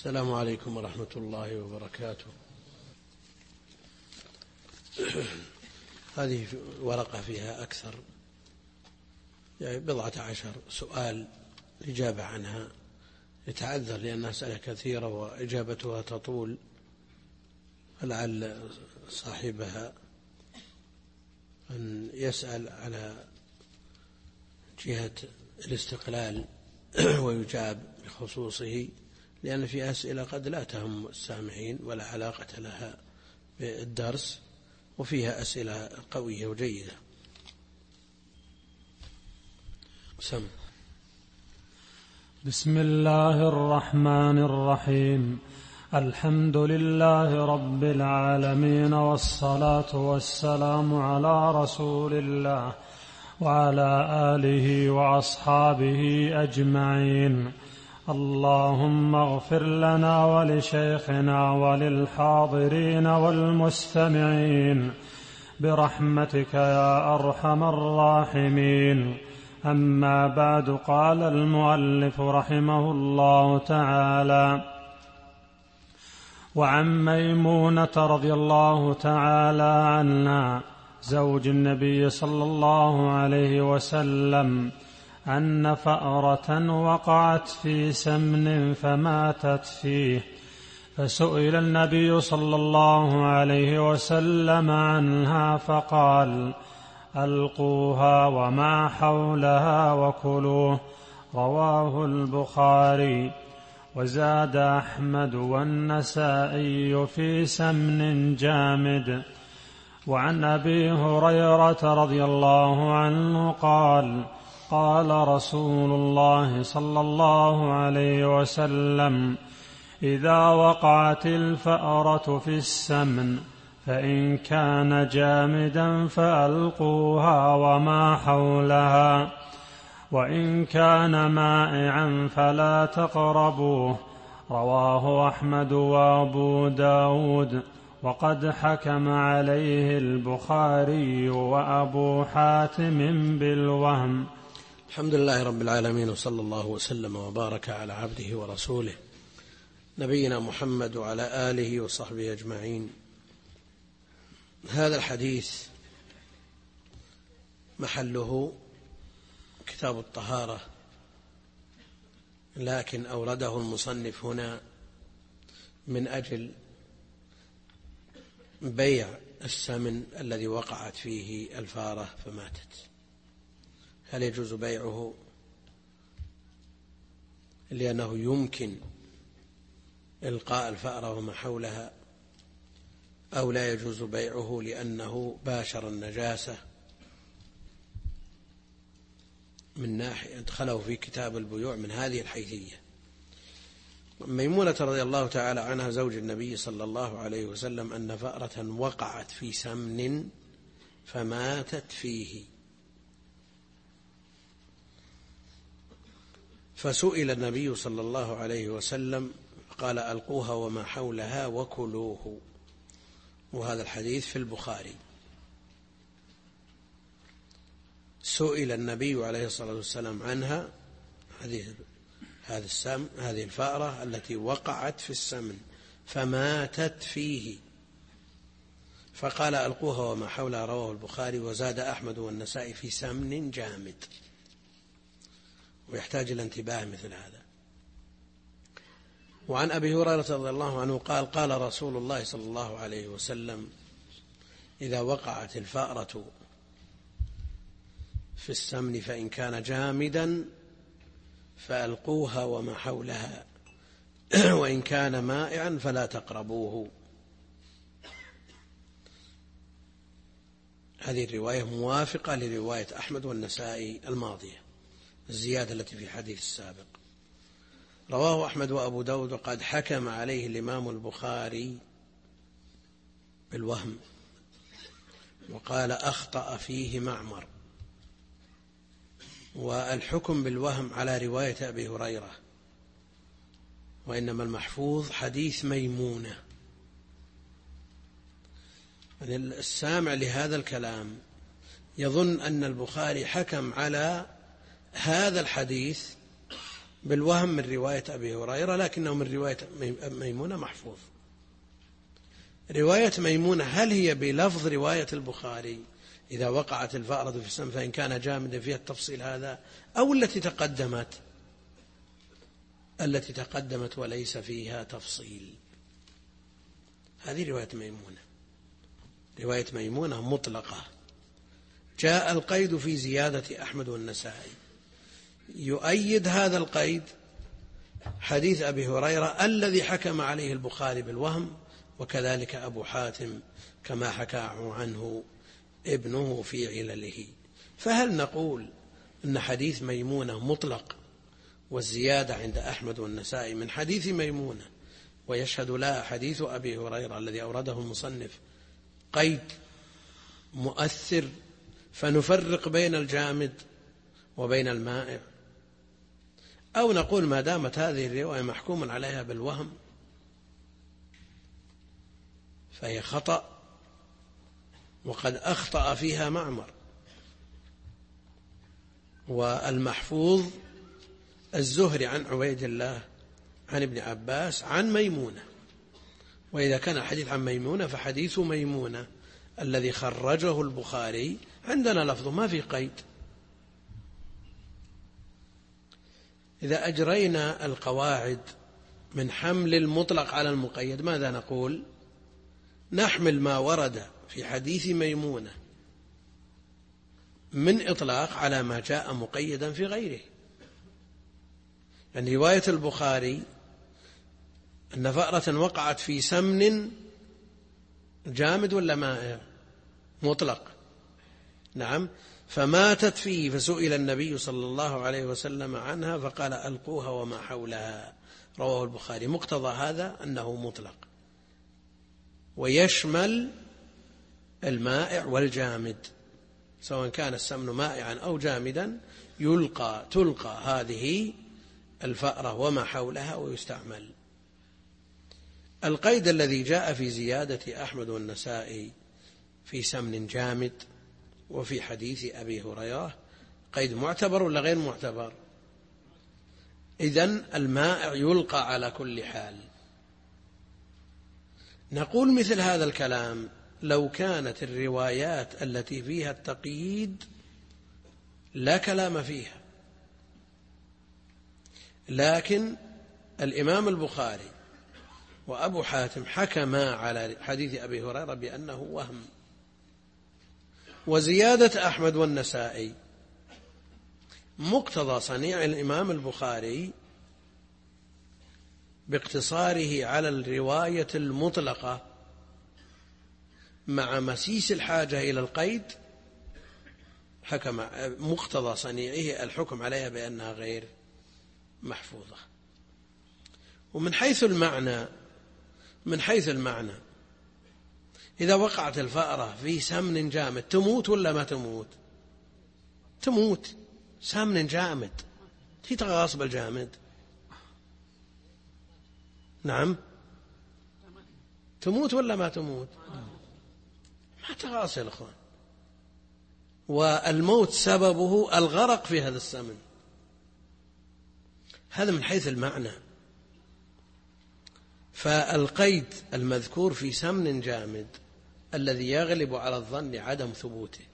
السلام عليكم ورحمة الله وبركاته. هذه ورقة فيها أكثر، يعني 14 سؤال الإجابة عنها يتعذر لأنها أسئلة كثيرة وإجابتها تطول، فلعل صاحبها أن يسأل على جهة الاستقلال ويجاب بخصوصه، لأن في أسئلة قد لا تهم السامعين ولا علاقة لها بالدرس، وفيها أسئلة قوية وجيدة. سم. بسم الله الرحمن الرحيم. الحمد لله رب العالمين، والصلاة والسلام على رسول الله وعلى آله وأصحابه أجمعين. اللهم اغفر لنا ولشيخنا وللحاضرين والمستمعين برحمتك يا أرحم الراحمين. أما بعد، قال المؤلف رحمه الله تعالى: وعن ميمونة رضي الله تعالى عنها زوج النبي صلى الله عليه وسلم أن فأرة وقعت في سمن فماتت فيه، فسئل النبي صلى الله عليه وسلم عنها فقال: ألقوها وما حولها وكلوه. رواه البخاري. وزاد أحمد والنسائي في سمن جامد. وعن أبي هريرة رضي الله عنه قال: قال رسول الله صلى الله عليه وسلم: إذا وقعت الفأرة في السمن فإن كان جامدا فألقوها وما حولها، وإن كان مائعا فلا تقربوه. رواه أحمد وأبو داود، وقد حكم عليه البخاري وأبو حاتم بالوهم. الحمد لله رب العالمين، وصلى الله وسلم وبارك على عبده ورسوله نبينا محمد وعلى آله وصحبه أجمعين. هذا الحديث محله كتاب الطهارة، لكن أورده المصنف هنا من أجل بيع السمن الذي وقعت فيه الفارة فماتت. هل يجوز بيعه لأنه يمكن إلقاء الفأرة وما حولها، أو لا يجوز بيعه لأنه باشر النجاسة من ناحية أدخله في كتاب البيوع من هذه الحيثية؟ ميمونة رضي الله تعالى عنها زوج النبي صلى الله عليه وسلم أن فأرة وقعت في سمن فماتت فيه، فسئل النبي صلى الله عليه وسلم قال: ألقوها وما حولها وكلوه. وهذا الحديث في البخاري. سئل النبي عليه الصلاة والسلام عنها، هذه الفأرة التي وقعت في السمن فماتت فيه، فقال: ألقوها وما حولها. رواه البخاري. وزاد أحمد والنسائي في سمن جامد، ويحتاج إلى انتباه مثل هذا. وعن أبي هريرة رضي الله عنه قال: قال رسول الله صلى الله عليه وسلم: إذا وقعت الفأرة في السمن فإن كان جامدا فألقوها وما حولها، وإن كان مائعا فلا تقربوه. هذه الرواية موافقة لرواية أحمد والنسائي الماضية، الزيادة التي في الحديث السابق. رواه أحمد وأبو داود، وقد حكم عليه الإمام البخاري بالوهم، وقال: أخطأ فيه معمر. والحكم بالوهم على رواية أبي هريرة، وإنما المحفوظ حديث ميمونة. السامع لهذا الكلام يظن أن البخاري حكم على هذا الحديث بالوهم من رواية أبي هريرة، لكنه من رواية ميمونة محفوظ. رواية ميمونة هل هي بلفظ رواية البخاري إذا وقعت الفأرة في السم فإن كان جامدا فيها التفصيل هذا، أو التي تقدمت وليس فيها تفصيل؟ هذه رواية ميمونة. رواية ميمونة مطلقة، جاء القيد في زيادة أحمد والنسائي. يؤيد هذا القيد حديث أبي هريرة الذي حكم عليه البخاري بالوهم، وكذلك أبو حاتم كما حكى عنه ابنه في علله. فهل نقول أن حديث ميمونة مطلق والزيادة عند أحمد والنسائي من حديث ميمونة ويشهد لها حديث أبي هريرة الذي أورده المصنف قيد مؤثر فنفرق بين الجامد وبين المائع؟ أو نقول ما دامت هذه الرواية محكوم عليها بالوهم فهي خطأ وقد أخطأ فيها معمر، والمحفوظ الزهري عن عبيد الله عن ابن عباس عن ميمونة. وإذا كان الحديث عن ميمونة فحديث ميمونة الذي خرجه البخاري عندنا لفظه ما في قيد. إذا أجرينا القواعد من حمل المطلق على المقيد ماذا نقول؟ نحمل ما ورد في حديث ميمونة من إطلاق على ما جاء مقيدا في غيره. يعني رواية البخاري أن فأرة وقعت في سمن جامد ولا مائع؟ مطلق، نعم، فماتت فيه فسئل النبي صلى الله عليه وسلم عنها فقال ألقوها وما حولها، رواه البخاري. مقتضى هذا أنه مطلق ويشمل المائع والجامد، سواء كان السمن مائعا أو جامدا تلقى هذه الفأرة وما حولها ويستعمل. القيد الذي جاء في زيادة أحمد والنسائي في سمن جامد وفي حديث أبي هريرة قيد معتبر ولا غير معتبر؟ إذن المائع يلقى على كل حال. نقول مثل هذا الكلام لو كانت الروايات التي فيها التقييد لا كلام فيها، لكن الإمام البخاري وأبو حاتم حكما على حديث أبي هريرة بأنه وهم، وزيادة أحمد والنسائي مقتضى صنيع الإمام البخاري باقتصاره على الرواية المطلقة مع مسيس الحاجة إلى القيد، حكم مقتضى صنيعه الحكم عليها بأنها غير محفوظة. ومن حيث المعنى إذا وقعت الفأرة في سمن جامد تموت ولا ما تموت؟ تموت. سمن جامد هي تغاصب الجامد، نعم، تموت ولا ما تموت؟ ما تغاص يا الأخوان، والموت سببه الغرق في هذا السمن. هذا من حيث المعنى. فالقيد المذكور في سمن جامد الذي يغلب على الظن عدم ثبوته،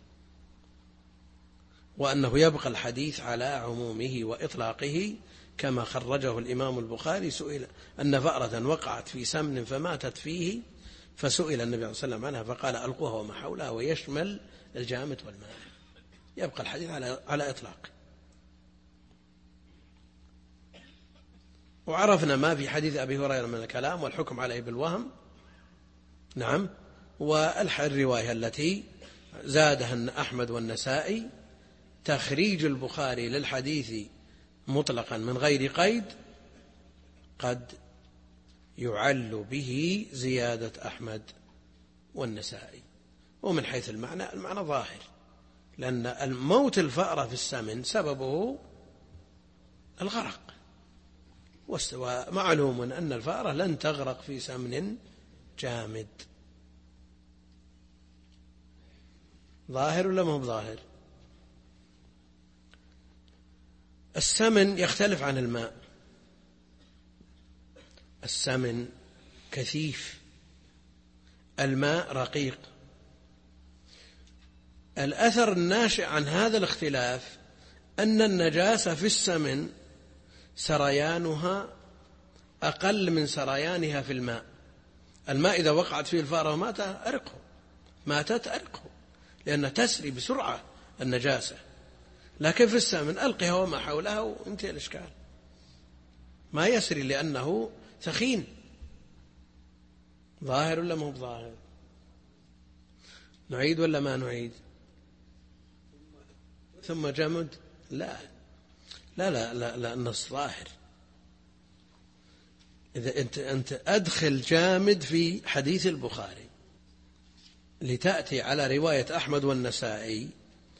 وأنه يبقى الحديث على عمومه وإطلاقه كما خرجه الإمام البخاري. سئل أن فأرة وقعت في سمن فماتت فيه فسئل النبي صلى الله عليه وسلم عنها فقال ألقوها وما حولها، ويشمل الجامد والماء، يبقى الحديث على إطلاق. وعرفنا ما في حديث أبي هريرة من الكلام والحكم عليه بالوهم، نعم، والرواية التي زادها أحمد والنسائي تخريج البخاري للحديث مطلقا من غير قيد قد يعل به زيادة أحمد والنسائي. ومن حيث المعنى ظاهر، لأن الموت الفأرة في السمن سببه الغرق، ومعلوم أن الفأرة لن تغرق في سمن جامد. ظاهر ولا ما هو ظاهر؟ السمن يختلف عن الماء. السمن كثيف، الماء رقيق. الأثر الناشئ عن هذا الاختلاف أن النجاسة في السمن سريانها أقل من سريانها في الماء. الماء إذا وقعت فيه الفأرة ماتت أرقه لأنها تسري بسرعة النجاسة. لكن في السمن ألقها وما حولها وانتهى الإشكال، ما يسري لأنه ثخين. ظاهر ولا مو ظاهر؟ نعيد ولا ما نعيد؟ ثم جمد؟ لا لا لا لا, لا النص ظاهر. إذا أنت أدخل جامد في حديث البخاري لتأتي على رواية أحمد والنسائي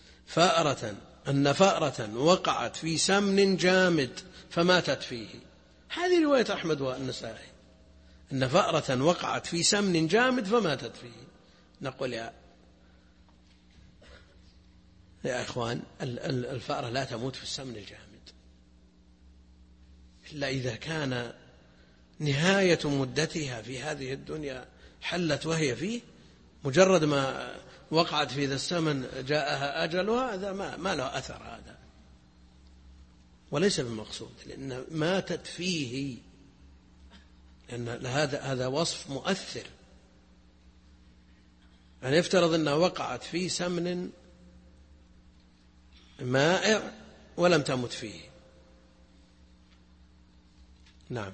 أن فأرة وقعت في سمن جامد فماتت فيه. هذه رواية أحمد والنسائي، أن فأرة وقعت في سمن جامد فماتت فيه. نقول يا إخوان، الفأرة لا تموت في السمن الجامد إلا إذا كان نهاية مدتها في هذه الدنيا حلت وهي فيه. مجرد ما وقعت في ذا السمن جاءها أجلها، هذا ما له أثر، هذا وليس بمقصود، لأن ماتت فيه، لأن هذا وصف مؤثر. يعني يفترض أنها وقعت في سمن مائع ولم تمت فيه. نعم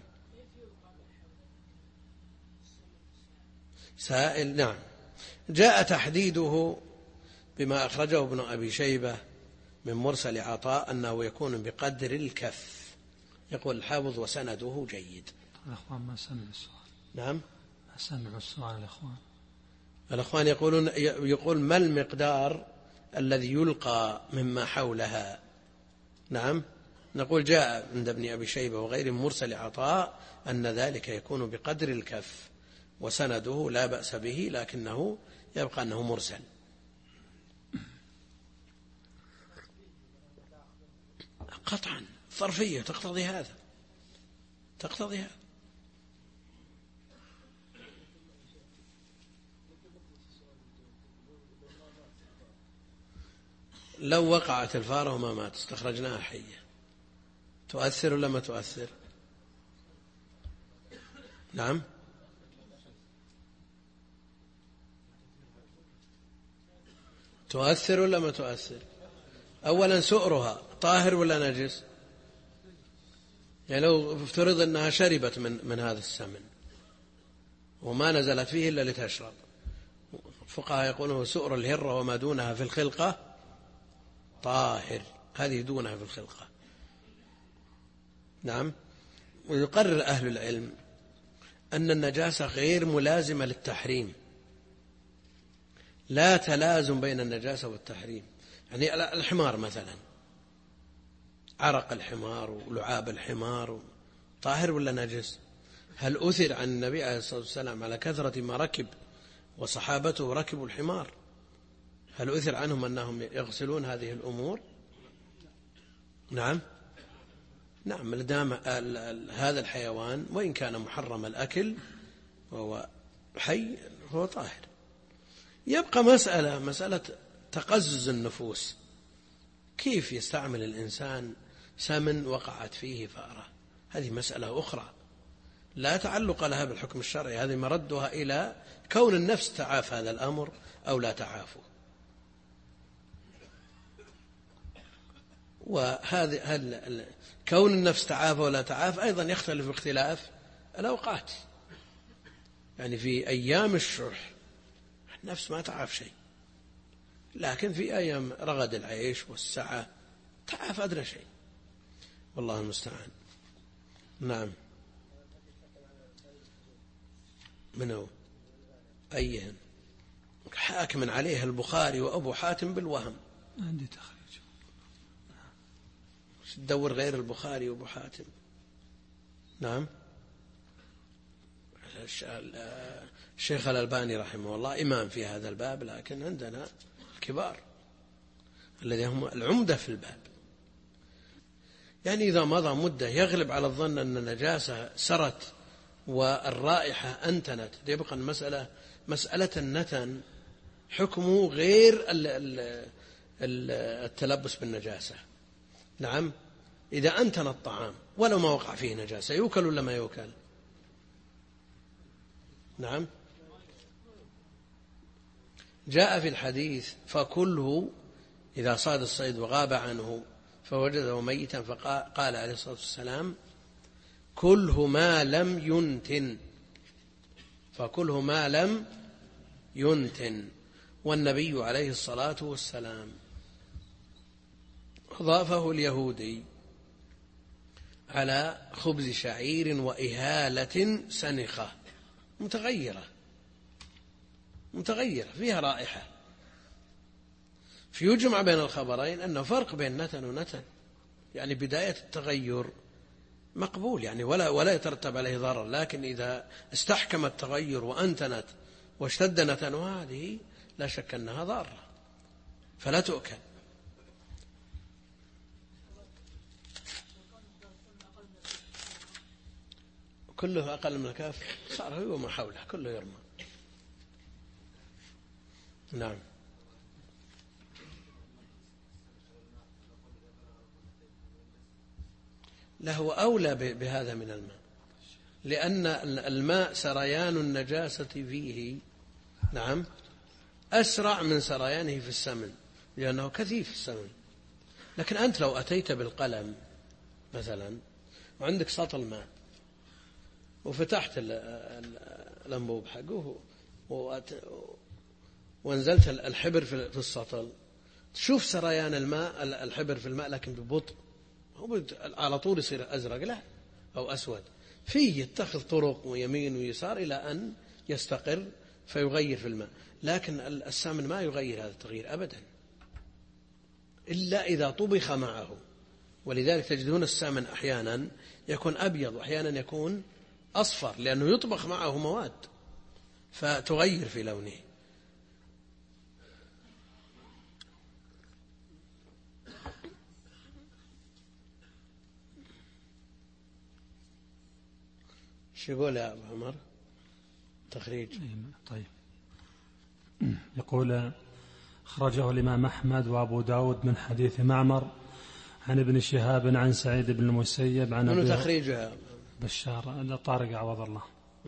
سائل. نعم جاء تحديده بما أخرجه ابن أبي شيبة من مرسل عطاء أنه يكون بقدر الكف. يقول الحافظ وسنده جيد. الأخوان ما سمعوا السؤال. نعم ما سمعوا السؤال الأخوان يقول ما المقدار الذي يلقى مما حولها. نعم نقول جاء عند ابن أبي شيبة وغير مرسل عطاء أن ذلك يكون بقدر الكف، وسنده لا بأس به، لكنه يبقى أنه مرسل. قطعا ظرفية تقتضي هذا. لو وقعت الفارة وما مات استخرجناها حية، تؤثر ولا ما تؤثر؟ نعم تؤثر ولا ما تؤثر؟ أولا سؤرها طاهر ولا نجس؟ يعني لو افترض أنها شربت من هذا السمن وما نزلت فيه إلا لتشرب، الفقهاء يقولون سؤر الهرة وما دونها في الخلقة طاهر، هذه دونها في الخلقة. نعم. ويقرر أهل العلم أن النجاسة غير ملازمة للتحريم، لا تلازم بين النجاسة والتحريم. يعني الحمار مثلا، عرق الحمار ولعاب الحمار طاهر ولا نجس؟ هل أثر عن النبي عليه الصلاة والسلام على كثرة ما ركب وصحابته ركبوا الحمار، هل أثر عنهم أنهم يغسلون هذه الأمور؟ نعم لدام هذا الحيوان وإن كان محرم الأكل وهو حي هو طاهر. يبقى مسألة تقزز النفوس، كيف يستعمل الإنسان سمن وقعت فيه فأرة؟ هذه مسألة أخرى لا تعلق لها بالحكم الشرعي، هذه مردها إلى كون النفس تعاف هذا الأمر أو لا تعافه. وهذا كون النفس تعاف ولا تعاف أيضا يختلف باختلاف الأوقات. يعني في أيام الشح النفس ما تعاف شيء، لكن في أيام رغد العيش والسعة تعاف أدنى شيء، والله المستعان. نعم. منو أيهن؟ حاكم عليه البخاري وأبو حاتم بالوهم. عندي تخريج. تدور غير البخاري وأبو حاتم. نعم. الشيخ الألباني رحمه الله إمام في هذا الباب، لكن عندنا الكبار الذين هم العمدة في الباب. يعني إذا مضى مدة يغلب على الظن أن النجاسة سرت والرائحة أنتنت، يبقى المسألة مسألة النتن حكمه غير التلبس بالنجاسة. نعم، إذا أنتن الطعام ولو ما وقع فيه نجاسة يوكل ولا ما يوكل؟ نعم، جاء في الحديث فكله إذا صاد الصيد وغاب عنه فوجده ميتا، فقال عليه الصلاة والسلام كله ما لم ينتن، فكله ما لم ينتن. والنبي عليه الصلاة والسلام أضافه اليهودي على خبز شعير وإهالة سنخة متغيرة فيها رائحة، فيجمع بين الخبرين أنه فرق بين نتن ونتن، يعني بداية التغير مقبول يعني ولا يترتب عليه ضرر، لكن إذا استحكم التغير وأنتنت واشتد نتنها هذه لا شك أنها ضارة فلا تؤكل. كله أقل من الكاف صار هو وما حوله كله يرمى. نعم، له أولى بهذا من الماء، لأن الماء سريان النجاسة فيه نعم أسرع من سريانه في السمن لأنه كثيف السمن. لكن أنت لو أتيت بالقلم مثلا وعندك سطل ماء وفتحت الأنبوب حقه وانزلت الحبر في السطل، تشوف سريان الماء الحبر في الماء لكن ببطء، هو على طول يصير أزرق لا أو أسود، فيه يتخذ طرق ويمين ويسار إلى أن يستقر فيغير في الماء. لكن السمن ما يغير هذا التغيير أبدا إلا إذا طبخ معه، ولذلك تجدون السمن أحيانا يكون أبيض وأحيانا يكون أصفر لأنه يطبخ معه مواد فتغير في لونه. شو يقول يا أبو عمر تخريج؟ طيب، يقول أخرجه الإمام أحمد وأبو داود من حديث معمر عن ابن شهاب عن سعيد بن المسيب عن من تخريجها بشار طارق عوض الله.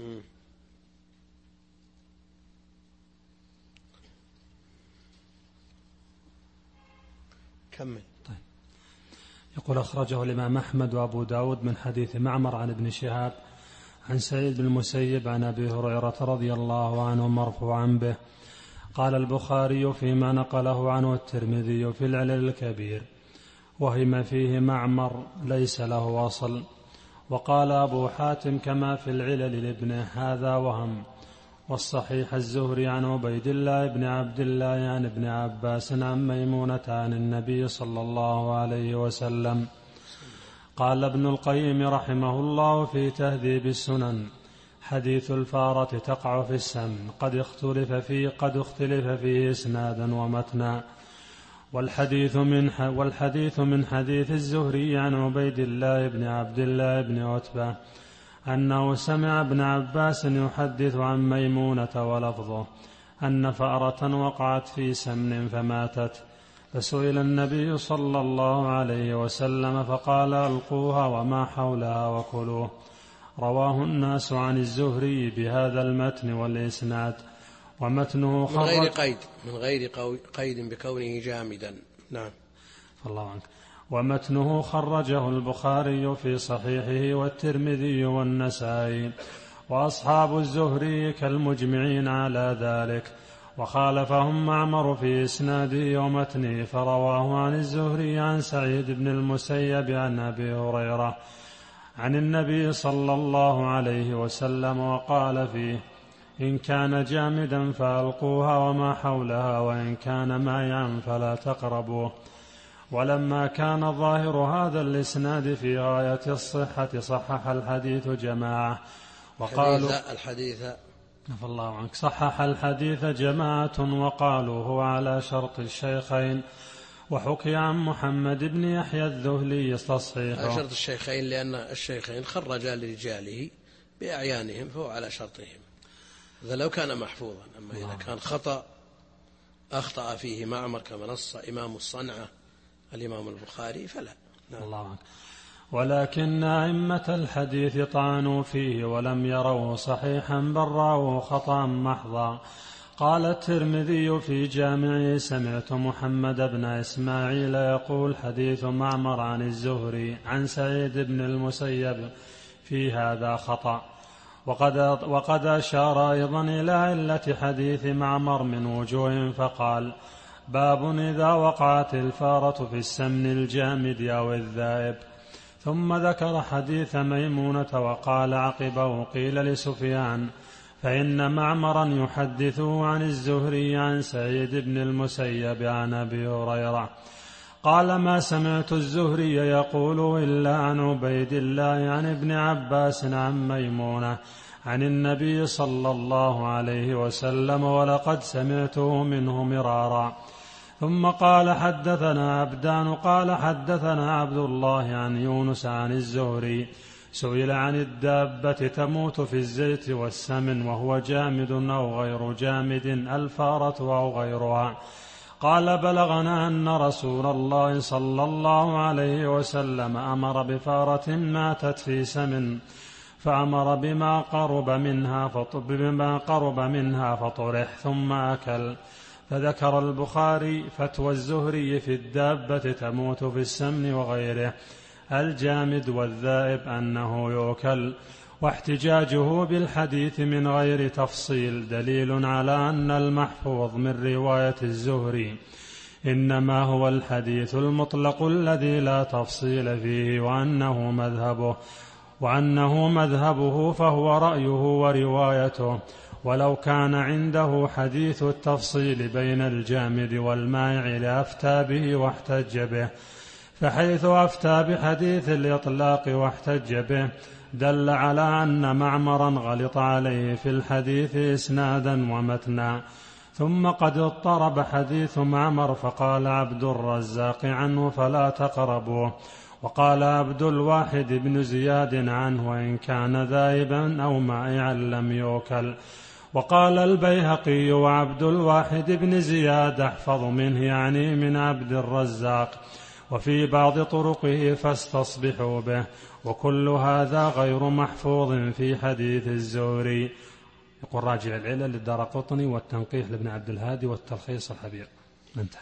كمل. طيب، يقول أخرجه الإمام أحمد وأبو داود من حديث معمر عن ابن شهاب عن سعيد بن المسيب عن أبي هريرة رضي الله عنه مرفوعا به. قال البخاري فيما نقله عنه الترمذي في العلل الكبير وهم فيه معمر ليس له أصل. وقال أبو حاتم كما في العلل لابنه هذا وهم. والصحيح الزهري عن عبيد الله بن عبد الله عن ابن عباس عن ميمونة عن النبي صلى الله عليه وسلم. قال ابن القيم رحمه الله في تهذيب السنن حديث الفارة تقع في السمن قد اختلف فيه إسنادا ومتنا. والحديث من حديث الزهري عن عبيد الله بن عبد الله بن عتبة أنه سمع ابن عباس يحدث عن ميمونة ولفظه أن فأرة وقعت في سمن فماتت، فسئل النبي صلى الله عليه وسلم فقال ألقوها وما حولها وكلوه. رواه الناس عن الزهري بهذا المتن والإسناد، ومتنه من غير قيد بكونه جامدا. نعم، الله عنك. ومتنه خرجه البخاري في صحيحه والترمذي والنسائي، وأصحاب الزهري كالمجمعين على ذلك، وخالفهم معمر في إسناده ومتنه، فرواه عن الزهري عن سعيد بن المسيب عن أبي هريرة عن النبي صلى الله عليه وسلم وقال فيه إن كان جامدا فألقوها وما حولها وإن كان مائعا فلا تقربوه. ولما كان ظاهر هذا الإسناد في غاية الصحة صحح الحديث جماعة وقالوا الله عنك صحح الحديث جماعة وقالوا هو على شرط الشيخين وحكي عن محمد بن يحيى الذهلي تصحيحه. شرط الشيخين لأن الشيخين خرجا لرجاله بأعيانهم فهو على شرطهم، هذا لو كان محفوظا. أما إذا كان أخطأ فيه معمر كما نص إمام الصنعة الإمام البخاري فلا. الله. ولكن أئمة الحديث طعنوا فيه ولم يروا صحيحا بل رأوا خطأ محضا. قال الترمذي في جامعه: سمعت محمد بن إسماعيل يقول: حديث معمر عن الزهري عن سعيد بن المسيب في هذا خطأ. وقد أشار أيضا إلى علة حديث معمر من وجوه فقال: باب إذا وقعت الفارة في السمن الجامد أو الذائب. ثم ذكر حديث ميمونة وقال عقبه: قيل لسفيان: فإن معمرا يحدثه عن الزهري عن سعيد بن المسيب عن أبي هريرة قال: ما سمعت الزهري يقول إلا عن عبيد الله عن ابن عباس عن ميمونة عن النبي صلى الله عليه وسلم، ولقد سمعته منه مرارا. ثم قال: حدثنا عبدان قال: حدثنا عبد الله عن يونس عن الزهري سئل عن الدابة تموت في الزيت والسمن وهو جامد أو غير جامد، الفارة أو غيرها، قال: بلغنا أن رسول الله صلى الله عليه وسلم أمر بفارة ماتت في سمن فأمر بما قرب منها فطرح ثم أكل. فذكر البخاري فتوى الزهري في الدابة تموت في السمن وغيره الجامد والذائب أنه يؤكل، واحتجاجه بالحديث من غير تفصيل دليل على أن المحفوظ من رواية الزهري إنما هو الحديث المطلق الذي لا تفصيل فيه، وأنه مذهبه فهو رأيه وروايته. ولو كان عنده حديث التفصيل بين الجامد والمائع لأفتى به واحتج به، فحيث أفتى بحديث الإطلاق واحتج به دل على أن معمرا غلط عليه في الحديث إسنادا ومتنا. ثم قد اضطرب حديث معمر فقال عبد الرزاق عنه: فلا تقربوه. وقال عبد الواحد بن زياد عنه: وإن كان ذائبا أو مائعا لم يؤكل. وقال البيهقي: وعبد الواحد بن زياد أحفظ منه، يعني من عبد الرزاق، وفي بعض طرقه فاستصبحوا به. وكل هذا غير محفوظ في حديث الزهري. يقول: راجع العلل للدارقطني والتنقيح لابن عبد الهادي والتلخيص الحبير. انتهى.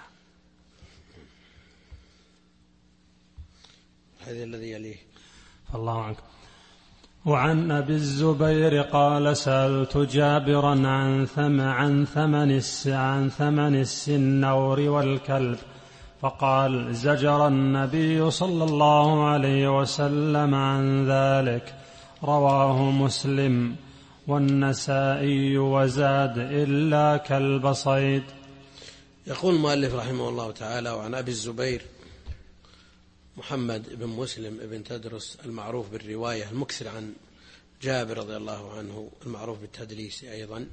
هذا الذي يليه. الله عنك. وعن أبي الزبير قال: سألت جابرا عن ثمن السنور والكلب، فقال: زجر النبي صلى الله عليه وسلم عن ذلك. رواه مسلم والنسائي وزاد: إلا كلب صيد. يقول المؤلف رحمه الله تعالى: وعن أبي الزبير محمد بن مسلم بن تدرس المعروف بالرواية المكثر عن جابر رضي الله عنه، المعروف بالتدليس أيضا،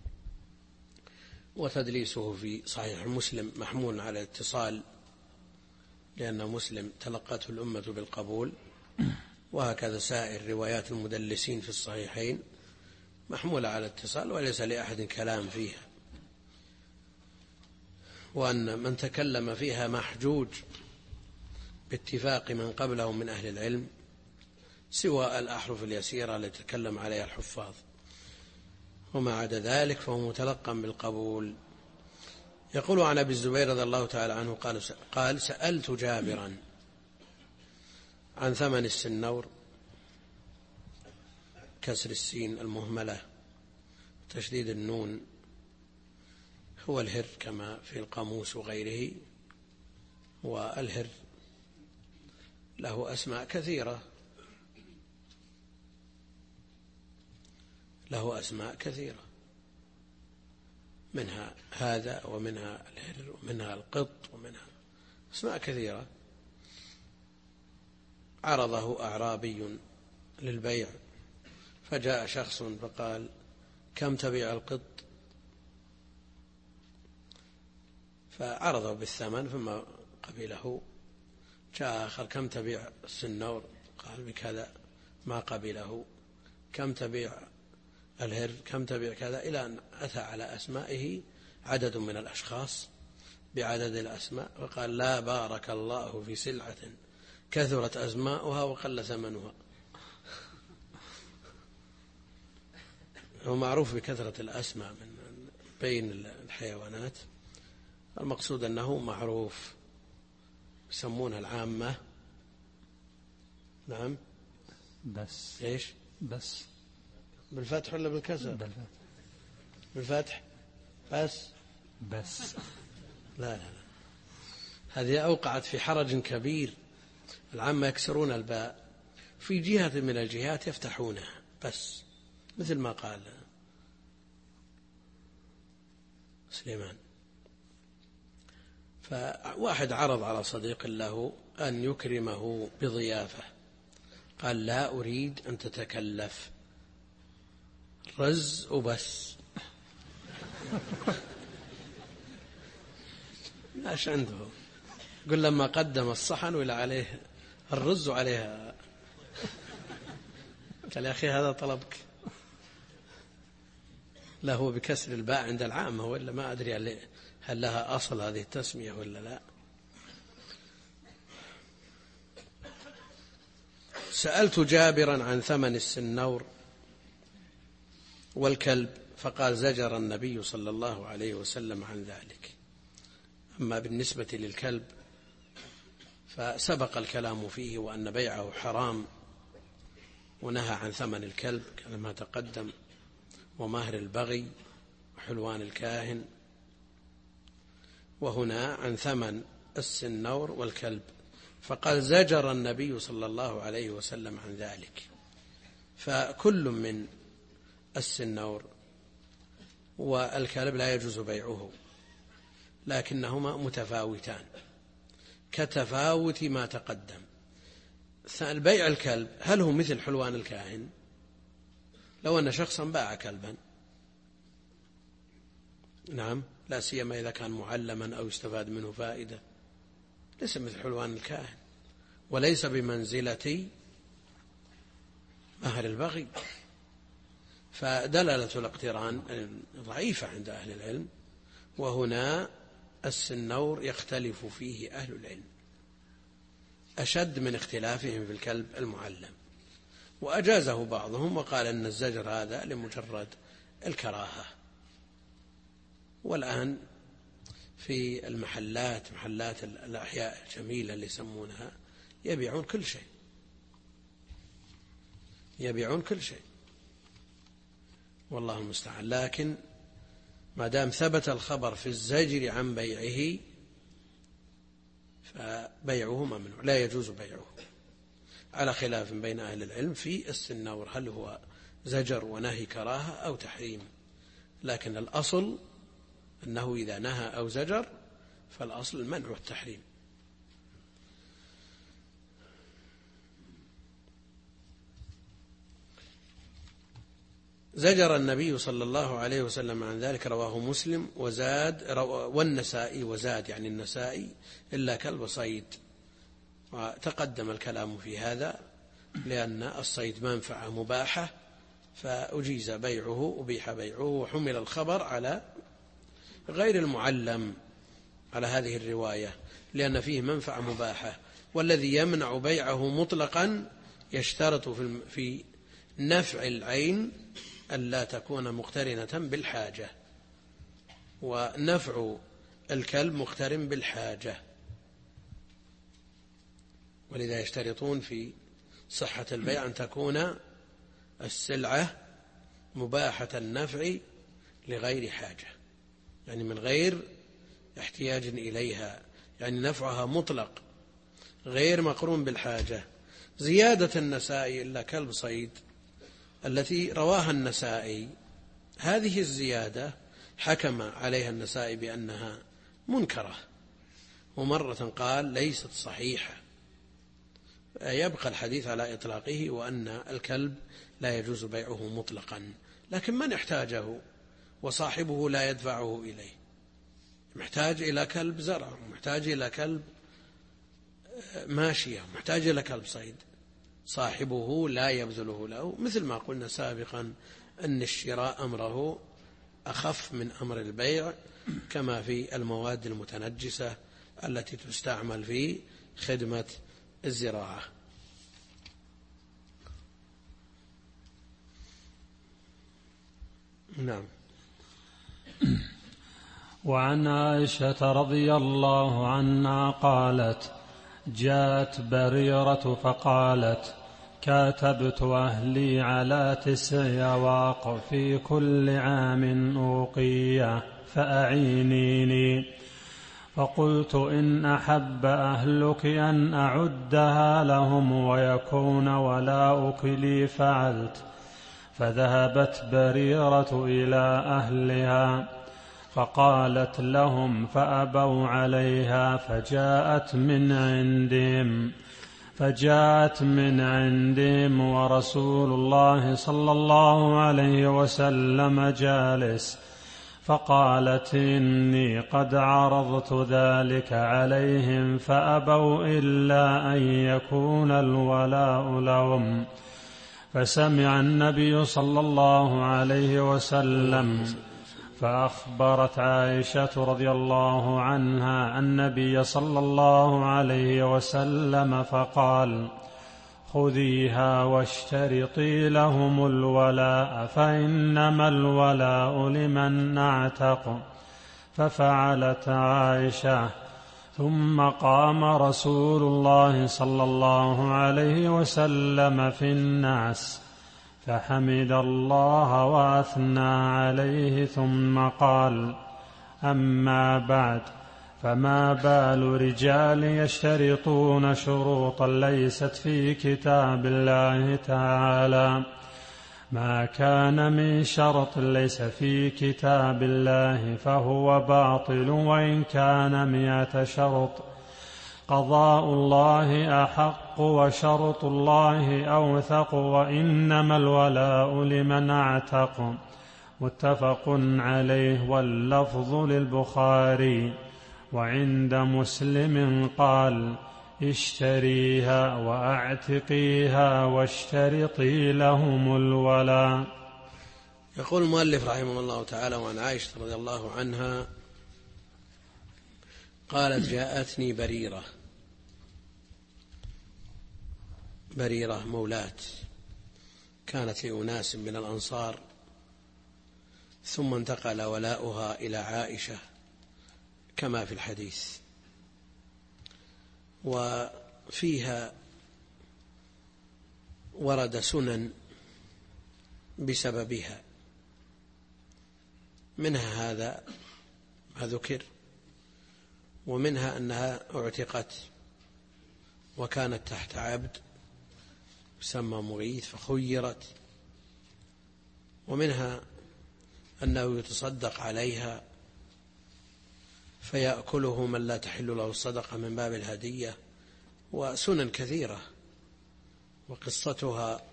وتدليسه في صحيح مسلم محمول على الاتصال لأن مسلم تلقته الأمة بالقبول، وهكذا سائر روايات المدلسين في الصحيحين محمولة على الاتصال وليس لأحد كلام فيها، وأن من تكلم فيها محجوج باتفاق من قبله من أهل العلم سوى الأحرف اليسيرة التي تكلم عليها الحفاظ، وما عدا ذلك فهو متلقى بالقبول. يقول عن أبي الزبير رضي الله تعالى عنه قال: سألت جابرا عن ثمن السنور، كسر السين المهملة تشديد النون، هو الهر كما في القاموس وغيره، والهر له أسماء كثيرة، منها هذا ومنها الهر ومنها القط ومنها أسماء كثيرة. عرضه أعرابي للبيع فجاء شخص فقال: كم تبيع القط؟ فعرضه بالثمن ثم قبله. جاء آخر كم تبيع السنور؟ قال بكذا، ما قبله. كم تبيع الهر؟ كم تبيع كذا، إلى أن أتى على أسمائه عدد من الأشخاص بعدد الأسماء، وقال لا بارك الله في سلعة كثرت أسماؤها وقل ثمنها. هو معروف بكثرة الأسماء من بين الحيوانات، المقصود أنه معروف، يسمونها العامة. نعم. بس إيش؟ بس بالفتح ولا بالكسر؟ بالفتح. بس لا، هذه أوقعت في حرج كبير. العامة يكسرون الباء، في جهة من الجهات يفتحونها بس، مثل ما قال سليمان. فواحد عرض على صديق له أن يكرمه بضيافة، قال لا أريد أن تتكلف، رز وبس. لاش عنده، قل لما قدم الصحن ولا عليه الرز وعليها، قال يا أخي هذا طلبك. لا، هو بكسر الباء عند العامة، ولا ما أدري هل لها أصل هذه التسمية ولا لا. سألت جابرا عن ثمن السنور والكلب، فقال زجر النبي صلى الله عليه وسلم عن ذلك. أما بالنسبة للكلب فسبق الكلام فيه، وأن بيعه حرام، ونهى عن ثمن الكلب كما تقدم، ومهر البغي وحلوان الكاهن. وهنا عن ثمن السنور والكلب، فقال زجر النبي صلى الله عليه وسلم عن ذلك. فكل من السنور والكلب لا يجوز بيعه، لكنهما متفاوتان كتفاوت ما تقدم. البيع الكلب هل هو مثل حلوان الكاهن؟ لو أن شخصا باع كلبا، نعم، لا سيما إذا كان معلما أو يستفاد منه فائدة، ليس مثل حلوان الكاهن، وليس بمنزلة مهر البغي. فدلالة الاقتران ضعيفة عند أهل العلم، وهنا السنور يختلف فيه أهل العلم أشد من اختلافهم في الكلب المعلم، وأجازه بعضهم وقال أن الزجر هذا لمجرد الكراهة. والآن في المحلات، محلات الأحياء الجميلة اللي يسمونها، يبيعون كل شيء، يبيعون كل شيء، والله المستعان. لكن ما دام ثبت الخبر في الزجر عن بيعه فبيعه ممنوع، لا يجوز بيعه، على خلاف بين أهل العلم في السنور، هل هو زجر ونهي كراهة أو تحريم. لكن الأصل أنه إذا نهى أو زجر فالأصل المنع والتحريم. زجر النبي صلى الله عليه وسلم عن ذلك، رواه مسلم وزاد والنسائي، وزاد يعني النسائي إلا كلب صيد. وتقدم الكلام في هذا، لأن الصيد منفعة مباحة فأجيز بيعه، أبيح بيعه، وحمل الخبر على غير المعلم على هذه الرواية، لأن فيه منفعة مباحة. والذي يمنع بيعه مطلقا يشترط في نفع العين ألا تكون مقترنة بالحاجة، ونفع الكلب مقترن بالحاجة، ولذا يشترطون في صحة البيع أن تكون السلعة مباحة النفع لغير حاجة، يعني من غير احتياج إليها، يعني نفعها مطلق غير مقرون بالحاجة. زيادة النسائي إلا كلب صيد التي رواها النسائي، هذه الزيادة حكم عليها النسائي بأنها منكرة، ومرة قال ليست صحيحة. يبقى الحديث على إطلاقه، وأن الكلب لا يجوز بيعه مطلقا، لكن من احتاجه وصاحبه لا يدفعه إليه، محتاج إلى كلب زرع، محتاج إلى كلب ماشية محتاجة لكلب صيد، صاحبه لا يبذله له، مثل ما قلنا سابقا أن الشراء أمره أخف من أمر البيع، كما في المواد المتنجسة التي تستعمل في خدمة الزراعة. نعم. وعن عائشة رضي الله عنها قالت: جاءت بريرة فقالت: كاتبت أهلي على 9 أواق في كل عام أوقية فأعينيني. فقلت: إن أحب أهلك أن أعدها لهم ويكون ولاؤك لي فعلت. فذهبت بريرة إلى أهلها فقالت لهم فأبوا عليها، فجاءت من عندهم ورسول الله صلى الله عليه وسلم جالس، فقالت: إني قد عرضت ذلك عليهم فأبوا إلا أن يكون الولاء لهم. فسمع النبي صلى الله عليه وسلم، فأخبرت عائشة رضي الله عنها النبي صلى الله عليه وسلم فقال: خذيها واشترطي لهم الولاء فإنما الولاء لمن أعتق. ففعلت عائشة. ثم قام رسول الله صلى الله عليه وسلم في الناس فحمد الله وأثنى عليه، ثم قال: أما بعد، فما بال رجال يشترطون شروطا ليست في كتاب الله تعالى؟ ما كان من شرط ليس في كتاب الله فهو باطل، وإن كان 100 شرط. قضاء الله أحق وشرط الله أوثق، وإنما الولاء لمن أعتق. متفق عليه، واللفظ للبخاري. وعند مسلم قال: اشتريها وأعتقيها واشترطي لهم الولاء. يقول المؤلف رحمه الله تعالى: وعن عائشة رضي الله عنها قالت: جاءتني بريرة مولاة كانت لأناس من الأنصار، ثم انتقل ولاؤها إلى عائشة كما في الحديث، وفيها ورد سنن بسببها، منها هذا ما ذكر، ومنها أنها اعتقت وكانت تحت عبد يسمى مغيث فخيرت، ومنها أنه يتصدق عليها فيأكله من لا تحل له الصدقة من باب الهدية، وسنن كثيرة، وقصتها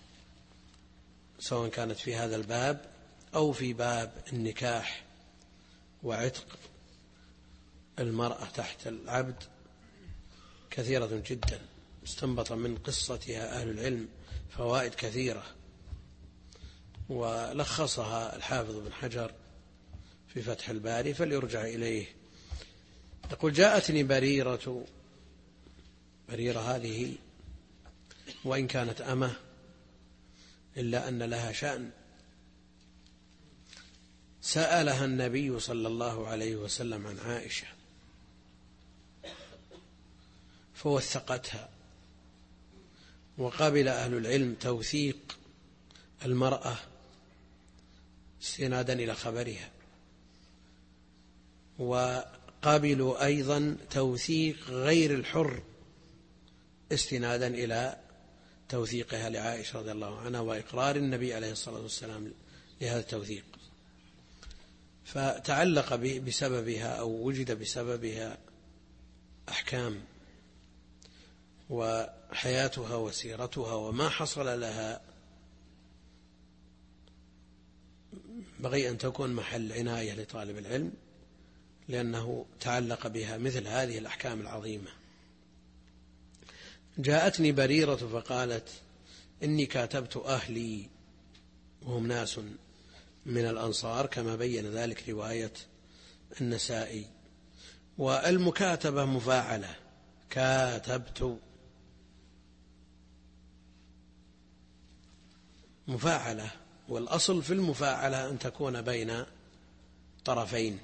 سواء كانت في هذا الباب أو في باب النكاح وعتق المرأة تحت العبد كثيرة جدا، استنبط من قصتها أهل العلم فوائد كثيرة، ولخصها الحافظ بن حجر في فتح الباري فليرجع إليه. يقول: جاءتني بريرة هذه وإن كانت أمة إلا أن لها شأن. سألها النبي صلى الله عليه وسلم عن عائشة فوثقتها، وقبل أهل العلم توثيق المرأة استنادا إلى خبرها، وقبلوا أيضا توثيق غير الحر استنادا إلى توثيقها لعائشة رضي الله عنها وإقرار النبي عليه الصلاة والسلام لهذا التوثيق، فتعلق بسببها أو وجد بسببها أحكام وحياتها وسيرتها وما حصل لها، بغي أن تكون محل عناية لطالب العلم، لأنه تعلق بها مثل هذه الأحكام العظيمة. جاءتني بريرة فقالت إني كاتبت أهلي، وهم ناس من الأنصار كما بين ذلك رواية النسائي. والمكاتبة مفاعلة، كاتبت مفاعلة، والأصل في المفاعلة أن تكون بين طرفين،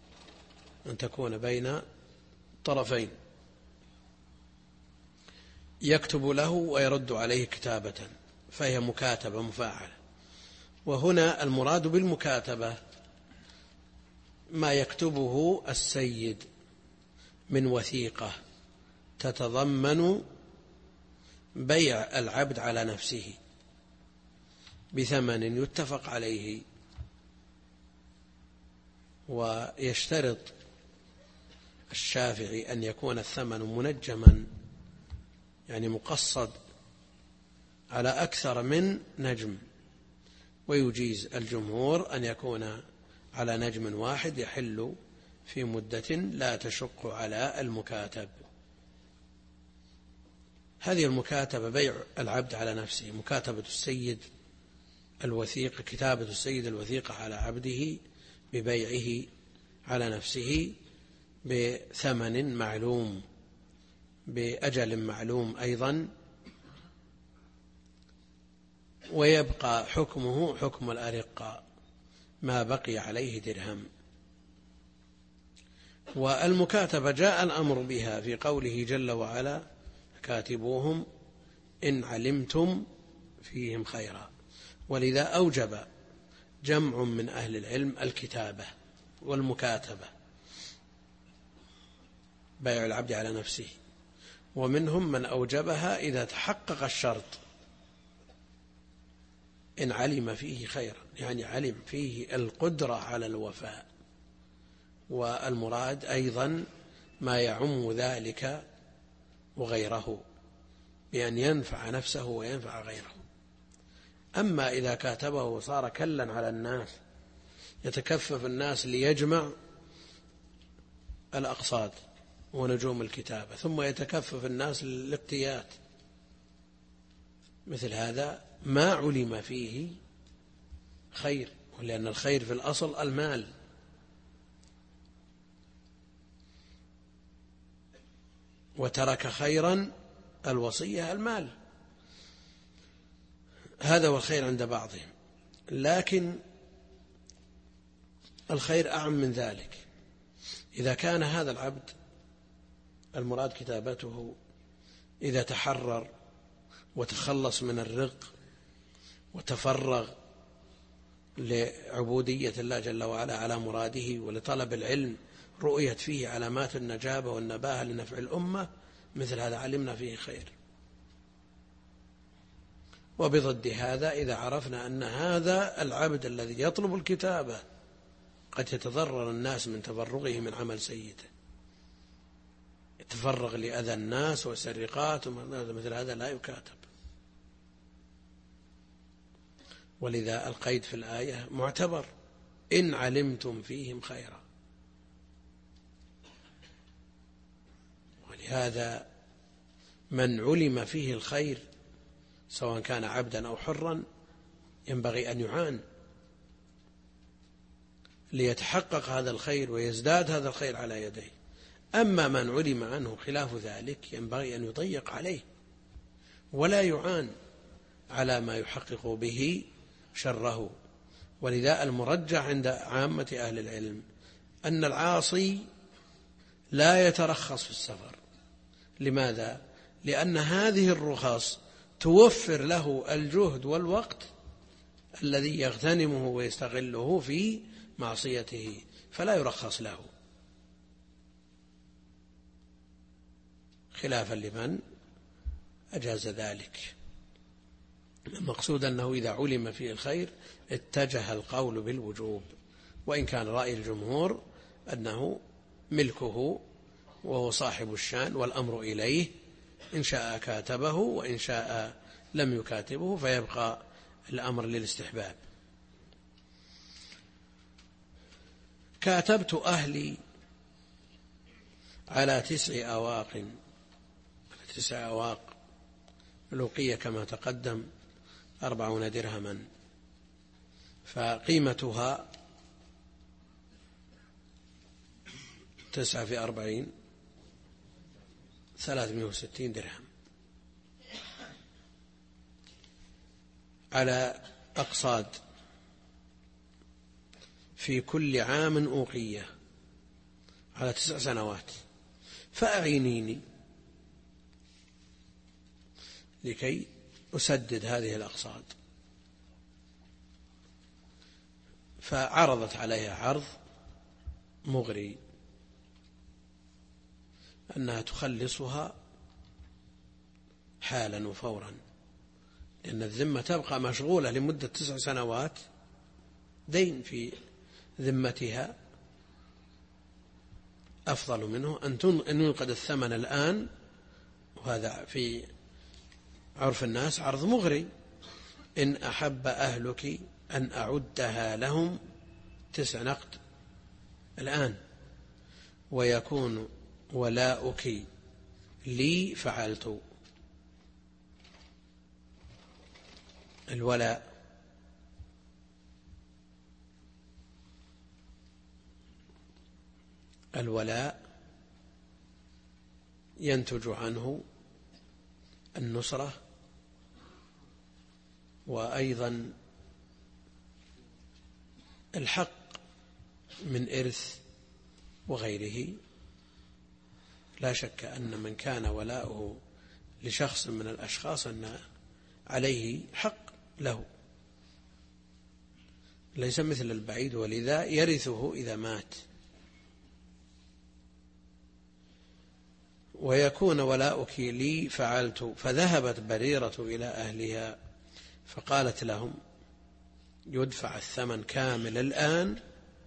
يكتب له ويرد عليه كتابة، فهي مكاتبة مفاعلة. وهنا المراد بالمكاتبة ما يكتبه السيد من وثيقة تتضمن بيع العبد على نفسه بثمن يتفق عليه، ويشترط الشافعي أن يكون الثمن منجما، يعني مقصد على أكثر من نجم، ويجيز الجمهور أن يكون على نجم واحد يحل في مدة لا تشق على المكاتب. هذه المكاتبة بيع العبد على نفسه، مكاتبة السيد الوثيقة، كتابة السيد الوثيقة على عبده ببيعه على نفسه بثمن معلوم بأجل معلوم أيضا، ويبقى حكمه حكم الأرقاء ما بقي عليه درهم. والمكاتبة جاء الأمر بها في قوله جل وعلا: كاتبوهم إن علمتم فيهم خيرا. ولذا أوجب جمع من أهل العلم الكتابة والمكاتبة، بيع العبد على نفسه، ومنهم من أوجبها إذا تحقق الشرط إن علم فيه خيرا، يعني علم فيه القدرة على الوفاء. والمراد أيضا ما يعم ذلك وغيره، بأن ينفع نفسه وينفع غيره. أما إذا كاتبه وصار كلا على الناس، يتكفف الناس ليجمع الأقساط ونجوم الكتابة، ثم يتكفف الناس للاقتيات، مثل هذا ما علم فيه خير، ولأن الخير في الأصل المال. وترك خيرا الوصية المال، هذا هو الخير عند بعضهم. لكن الخير أعم من ذلك، إذا كان هذا العبد المراد كتابته إذا تحرر وتخلص من الرق وتفرغ لعبودية الله جل وعلا على مراده ولطلب العلم، رؤيت فيه علامات النجابة والنباهة لنفع الأمة، مثل هذا علمنا فيه خير. وبضد هذا إذا عرفنا أن هذا العبد الذي يطلب الكتابة قد يتضرر الناس من تفرغه من عمل سيده، يتفرغ لأذى الناس والسرقات، مثل هذا لا يكاتب. ولذا القيد في الآية معتبر: إن علمتم فيهم خيرا. ولهذا من علم فيه الخير سواء كان عبدا أو حرا ينبغي أن يعان ليتحقق هذا الخير ويزداد هذا الخير على يديه. أما من علم عنه خلاف ذلك ينبغي أن يضيق عليه ولا يعان على ما يحقق به شره. ولذا المرجح عند عامة أهل العلم أن العاصي لا يترخص في السفر. لماذا؟ لأن هذه الرخص توفر له الجهد والوقت الذي يغتنمه ويستغله في معصيته، فلا يرخص له، خلافا لمن أجاز ذلك. المقصود أنه إذا علم فيه الخير اتجه القول بالوجوب، وإن كان رأي الجمهور أنه ملكه وهو صاحب الشان والأمر إليه، إن شاء كاتبه وإن شاء لم يكاتبه، فيبقى الأمر للاستحباب. كاتبت أهلي على 9 أواق، 9 أواق الأوقية كما تقدم 40 درهما، فقيمتها 9 في 40 360 درهم. على أقصاد في كل عام أوقية على 9 سنوات، فأعينيني لكي أسدد هذه الأقساط. فعرضت عليها عرض مغري أنها تخلصها حالا وفورا، لأن الذمة تبقى مشغولة لمدة 9 سنوات، دين في ذمتها أفضل منه أن ينقذ الثمن الآن، وهذا في عرف الناس عرض مغري. إن أحب أهلك أن أعدها لهم 9 نقد الآن ويكون ولاؤك لي فعلت. الولاء ينتج عنه النصرة، وأيضا الحق من إرث وغيره. لا شك أن من كان ولاؤه لشخص من الأشخاص أن عليه حق له، ليس مثل البعيد، ولذا يرثه إذا مات. ويكون ولاؤك لي فعلت. فذهبت بريرة إلى أهلها فقالت لهم يدفع الثمن كامل الآن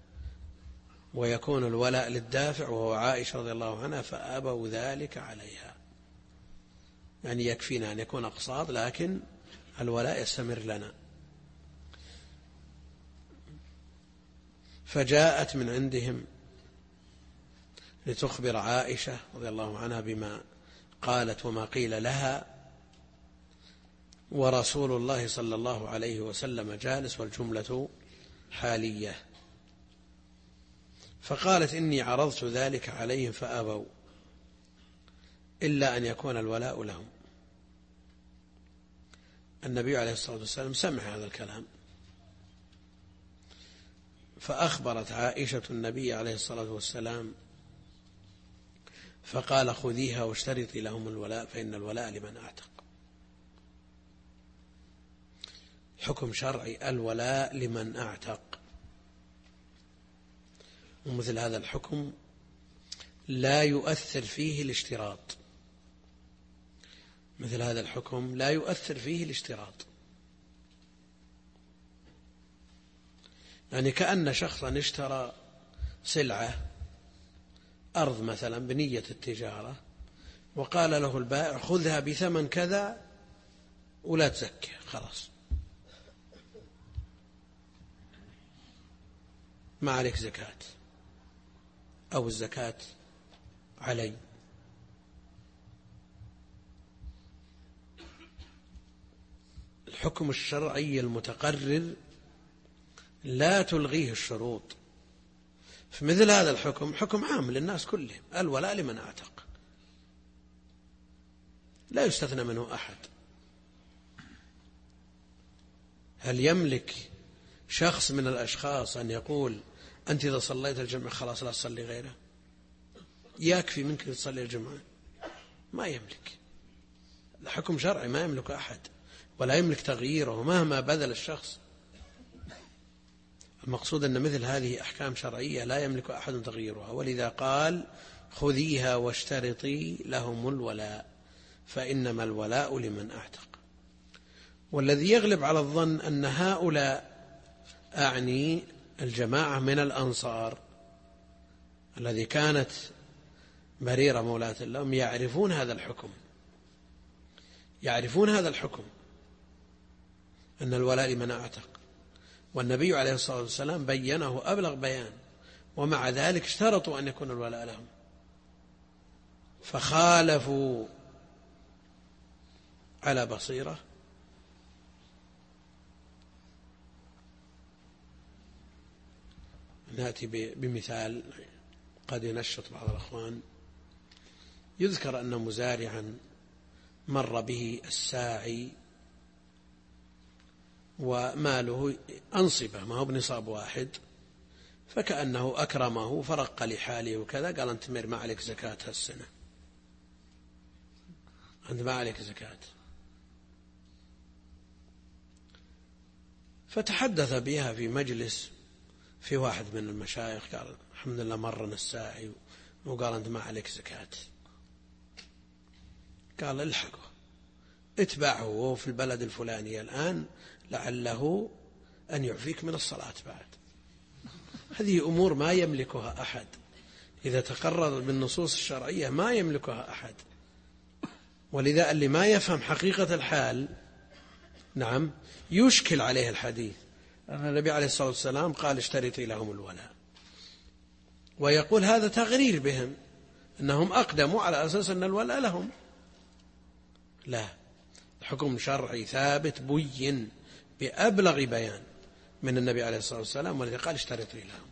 ويكون الولاء للدافع وهو عائشة رضي الله عنها، فأبوا ذلك عليها. يعني يكفينا أن يكون أقساط، لكن الولاء يستمر لنا. فجاءت من عندهم لتخبر عائشة رضي الله عنها بما قالت وما قيل لها، ورسول الله صلى الله عليه وسلم جالس والجملة حالية. فقالت إني عرضت ذلك عليهم فأبوا إلا أن يكون الولاء لهم. النبي عليه الصلاة والسلام سمع هذا الكلام، فأخبرت عائشة النبي عليه الصلاة والسلام فقال خذيها واشترطي لهم الولاء فإن الولاء لمن أعتق. حكم شرعي، الولاء لمن أعتق. ومثل هذا الحكم لا يؤثر فيه الاشتراط، مثل هذا الحكم لا يؤثر فيه الاشتراط. يعني كأن شخصا اشترى سلعة، أرض مثلا بنية التجارة، وقال له البائع خذها بثمن كذا ولا تزكي، خلاص ما عليك زكاة، أو الزكاة علي. الحكم الشرعي المتقرر لا تلغيه الشروط. فمثل هذا الحكم حكم عام للناس كلهم، الولاء لمن أعتق، لا يستثنى منه أحد. هل يملك شخص من الأشخاص أن يقول أنت إذا صليت الجمعة خلاص لا تصلي غيره، يكفي منك تصلي الجمعة؟ ما يملك. الحكم شرعي ما يملك أحد، ولا يملك تغييره مهما بذل الشخص. المقصود أن مثل هذه أحكام شرعية لا يملك أحد تغييرها، ولذا قال خذيها واشترطي لهم الولاء فإنما الولاء لمن أعتق. والذي يغلب على الظن أن هؤلاء، أعني الجماعة من الأنصار الذي كانت بريرة مولاة لهم، يعرفون هذا الحكم، يعرفون هذا الحكم أن الولاء لمن أعتق، والنبي عليه الصلاة والسلام بينه أبلغ بيان، ومع ذلك اشترطوا أن يكون الولاء لهم، فخالفوا على بصيرة. نأتي بمثال قد ينشط بعض الأخوان. يذكر أن مزارعا مر به الساعي وماله أنصبة، ما هو بنصاب واحد، فكأنه أكرمه فرق لحاله وكذا، قال أنت ما عليك زكاة هالسنة، أنت ما عليك زكاة. فتحدث بها في مجلس في واحد من المشايخ، قال الحمد لله مرنا الساعي وقال أنت ما عليك زكاة. قال الحقه اتبعه في البلد الفلاني الآن لعله أن يعفيك من الصلاة بعد. هذه أمور ما يملكها أحد، إذا تقرر بالنصوص الشرعية ما يملكها أحد. ولذا اللي ما يفهم حقيقة الحال نعم يشكل عليه الحديث أن النبي عليه الصلاة والسلام قال اشترطي لهم الولاء، ويقول هذا تغرير بهم أنهم أقدموا على أساس أن الولاء لهم. لا، حكم شرعي ثابت بين بأبلغ بيان من النبي عليه الصلاة والسلام، والذي قال اشترطي لهم.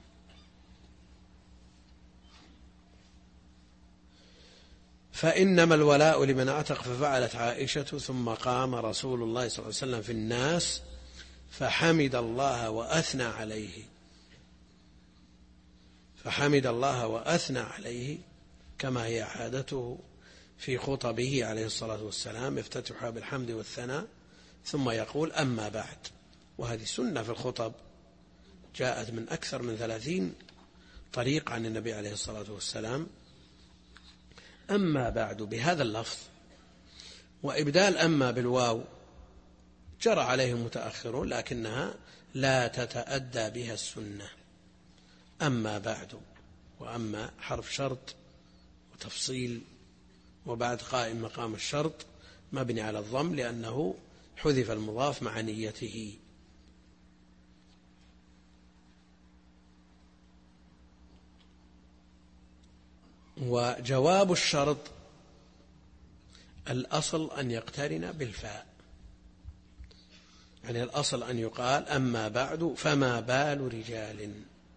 فإنما الولاء لمن أعتق. ففعلت عائشة ثم قام رسول الله صلى الله عليه وسلم في الناس فحمد الله وأثنى عليه، فحمد الله وأثنى عليه كما هي عادته في خطبه عليه الصلاة والسلام، يفتتحها بالحمد والثناء ثم يقول أما بعد. وهذه سنة في الخطب جاءت من أكثر من 30 طريق عن النبي عليه الصلاة والسلام. أما بعد بهذا اللفظ، وإبدال أما بالواو جرى عليه متأخرون، لكنها لا تتأدى بها السنة. أما بعد، وأما حرف شرط وتفصيل، وبعد قائم مقام الشرط مبني على الضم لأنه حذف المضاف مع نيته. وجواب الشرط الأصل أن يقترن بالفاء، يعني الأصل أن يقال أما بعد فما بال رجال،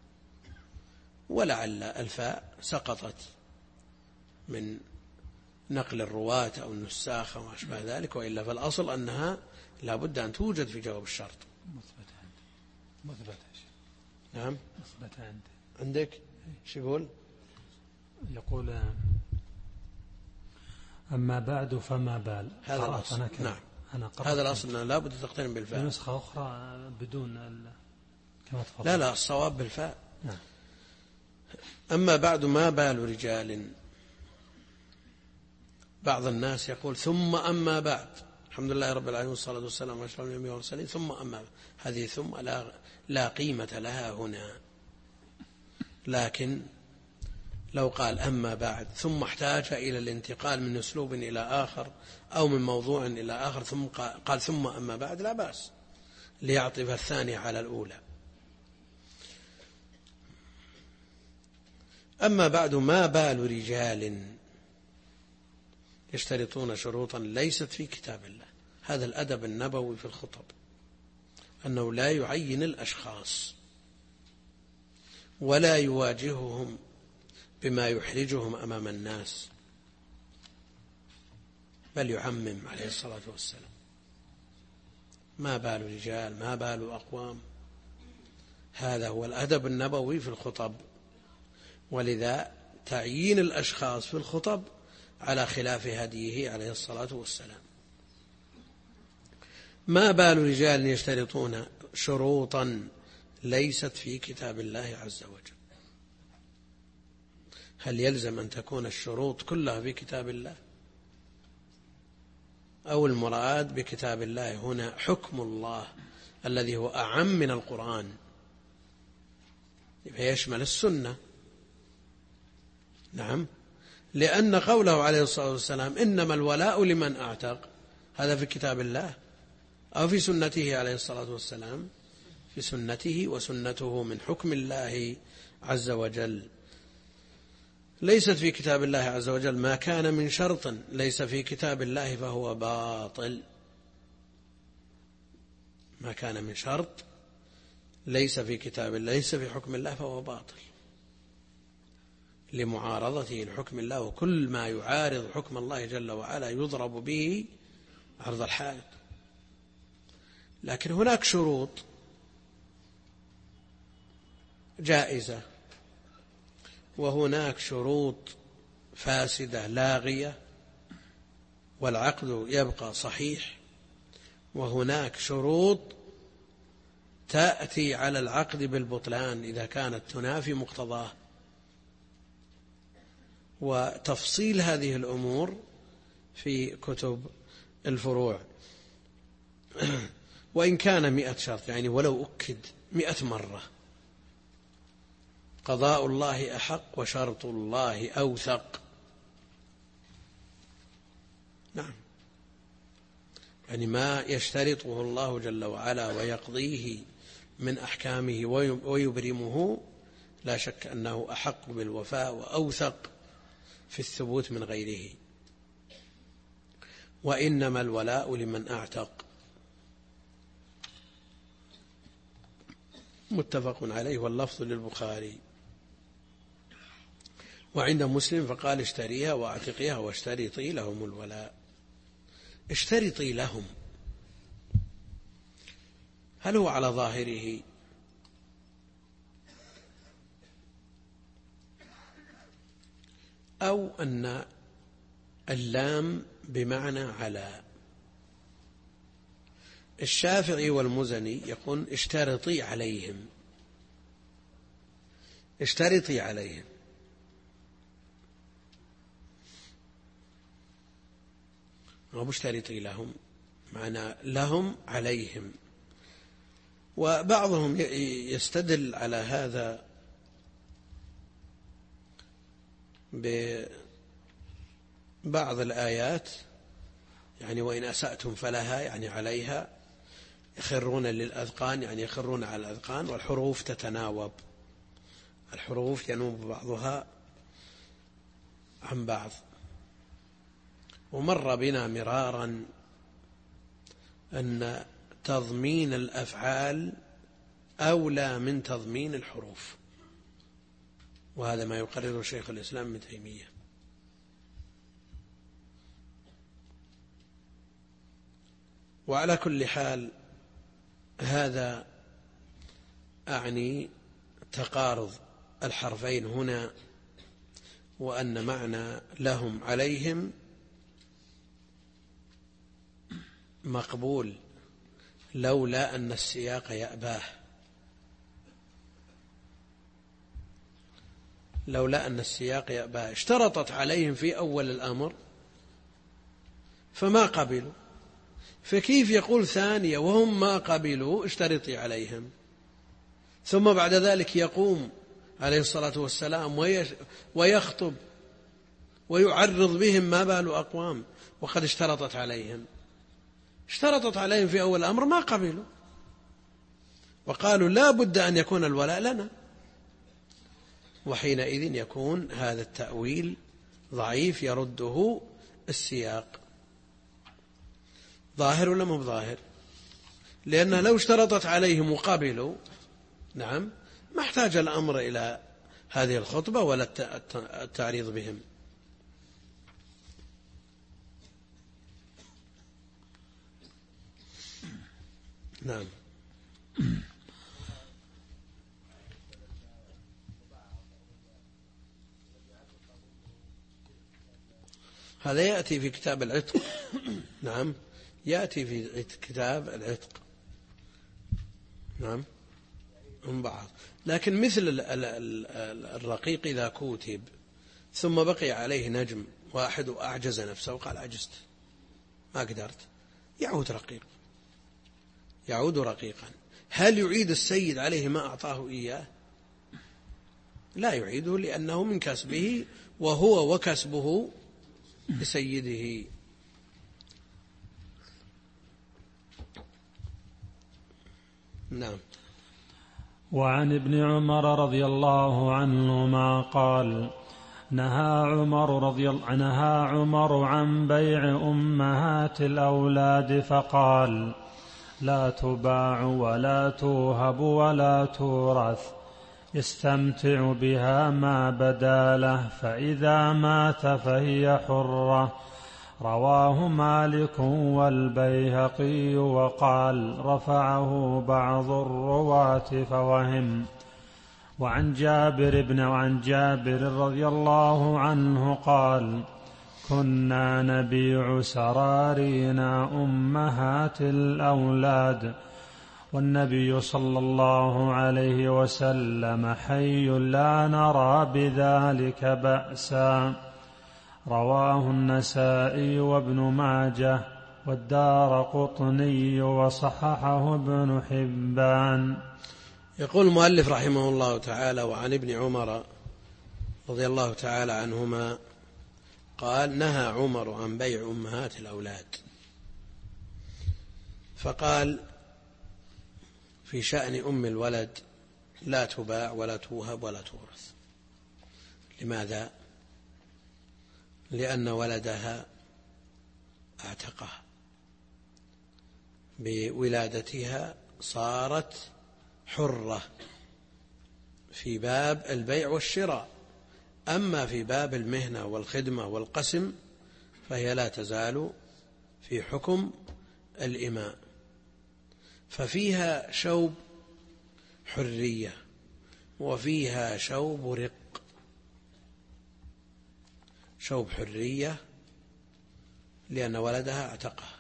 ولعل الفاء سقطت من نقل الرواة أو النساخ وما أشبه ذلك، وإلا فالأصل أنها لا بد أن توجد في جواب الشرط. مثبت نعم مثبت عندك شو يقول؟ يقول أما بعد فما بال. هذا الأصل. نعم هذا الأصل لا بد تقترن بالفاء. نسخة أخرى بدون كما تفضل. لا الصواب بالفاء. نعم. أما بعد ما بال رجال. بعض الناس يقول ثم أما بعد، الحمد لله رب العالمين والصلاة والسلام على أشرف الأنبياء والمرسلين ثم أما بعد. هذه ثم لا قيمة لها هنا. لكن لو قال أما بعد ثم احتاج إلى الانتقال من أسلوب إلى آخر أو من موضوع إلى آخر ثم قال ثم أما بعد لا بأس، ليعطف الثانية على الأولى. أما بعد ما بال رجال يشترطون شروطا ليست في كتاب الله. هذا الأدب النبوي في الخطب، أنه لا يعين الأشخاص ولا يواجههم بما يحرجهم أمام الناس، بل يعمم عليه الصلاة والسلام. ما بال رجال، ما بال أقوام. هذا هو الأدب النبوي في الخطب. ولذا تعيين الأشخاص في الخطب على خلاف هديه عليه الصلاة والسلام. ما بال رجال يشترطون شروطا ليست في كتاب الله عز وجل. هل يلزم أن تكون الشروط كلها في كتاب الله؟ أو المراد بكتاب الله هنا حكم الله الذي هو أعم من القرآن، فيشمل السنة. نعم، لأن قوله عليه الصلاة والسلام إنما الولاء لمن أعتق، هذا في كتاب الله أو في سنته عليه الصلاة والسلام؟ في سنته، وسنته من حكم الله عز وجل. ليست في كتاب الله عز وجل. ما كان من شرط ليس في كتاب الله فهو باطل. ما كان من شرط ليس في كتاب الله، ليس في حكم الله، فهو باطل لمعارضته لحكم الله. وكل ما يعارض حكم الله جل وعلا يضرب به عرض الحائط. لكن هناك شروط جائزة، وهناك شروط فاسدة لاغية والعقد يبقى صحيح، وهناك شروط تأتي على العقد بالبطلان إذا كانت تنافي مقتضاه. وتفصيل هذه الأمور في كتب الفروع. وإن كان 100 شرط، يعني ولو أكد 100 مرة، قضاء الله أحق وشرط الله أوثق. نعم، يعني ما يشترطه الله جل وعلا ويقضيه من أحكامه ويبرمه لا شك أنه أحق بالوفاء وأوثق في الثبوت من غيره. وإنما الولاء لمن أعتق. متفق عليه، واللفظ للبخاري. وعند مسلم فقال اشتريها واعتقيها واشترطي لهم الولاء. اشترطي لهم، هل هو على ظاهره أو أن اللام بمعنى على؟ الشافعي والمزني يقول اشترطي عليهم، اشترطي عليهم. واشترطي لهم معنى لهم عليهم. وبعضهم يستدل على هذا ببعض الآيات، يعني وإن أسأتم فلها، يعني عليها. يخرون للأذقان، يعني يخرون على الأذقان. والحروف تتناوب، الحروف ينوب بعضها عن بعض. ومر بنا مرارا أن تضمين الأفعال أولى من تضمين الحروف، وهذا ما يقرره شيخ الإسلام ابن تيمية. وعلى كل حال هذا أعني تقارض الحرفين هنا، وأن معنى لهم عليهم مقبول لولا أن السياق يأباه، لولا أن السياق يأباه. اشترطت عليهم في أول الأمر فما قبلوا، فكيف يقول ثانية وهم ما قبلوا اشترطي عليهم؟ ثم بعد ذلك يقوم عليه الصلاة والسلام ويخطب ويعرض بهم ما بال أقوام وقد اشترطت عليهم. اشترطت عليهم في أول الأمر ما قبلوا، وقالوا لا بد أن يكون الولاء لنا. وحينئذ يكون هذا التأويل ضعيف يرده السياق. ظاهر ولا مو ظاهر؟ لأنه لو اشترطت عليهم وقبلوا، نعم، ما احتاج الأمر إلى هذه الخطبة ولا التعريض بهم. نعم. هذا يأتي في كتاب العتق. نعم، يأتي في كتاب العتق. نعم، من بعض. لكن مثل الرقيق إذا كتب ثم بقي عليه نجم واحد وأعجز نفسه وقال عجزت ما قدرت، يعود رقيق، يعود رقيقا. هل يعيد السيد عليه ما أعطاه إياه؟ لا يعيده، لأنه من كسبه وهو وكسبه لسيده. نعم. وعن ابن عمر رضي الله عنهما قال نهى عمر عن بيع أمهات الأولاد فقال: لا تباع ولا توهب ولا تورث، يستمتع بها ما بدا له، فإذا مات فهي حرة. رواه مالك والبيهقي، وقال: رفعه بعض الرواة فوهم. وعن جابر رضي الله عنه قال: كنا نبيع سرارينا أمهات الأولاد والنبي صلى الله عليه وسلم حي لا نرى بذلك بأسا. رواه النسائي وابن ماجه والدارقطني وصححه ابن حبان. يقول المؤلف رحمه الله تعالى: وعن ابن عمر رضي الله تعالى عنهما قال: نهى عمر عن بيع أمهات الأولاد. فقال في شأن أم الولد: لا تباع ولا توهب ولا تورث. لماذا؟ لأن ولدها اعتقها، بولادتها صارت حرة في باب البيع والشراء، أما في باب المهنة والخدمة والقسم فهي لا تزال في حكم الإماء، ففيها شوب حرية وفيها شوب رق. شوب حرية لأن ولدها اعتقها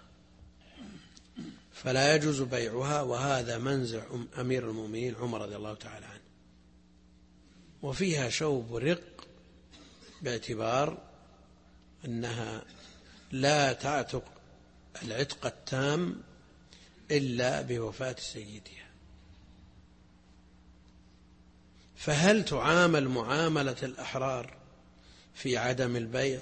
فلا يجوز بيعها، وهذا منزع أمير المؤمنين عمر رضي الله تعالى عنه. وفيها شوب رق باعتبار أنها لا تعتق العتق التام إلا بوفاة سيدها. فهل تعامل معاملة الأحرار في عدم البيع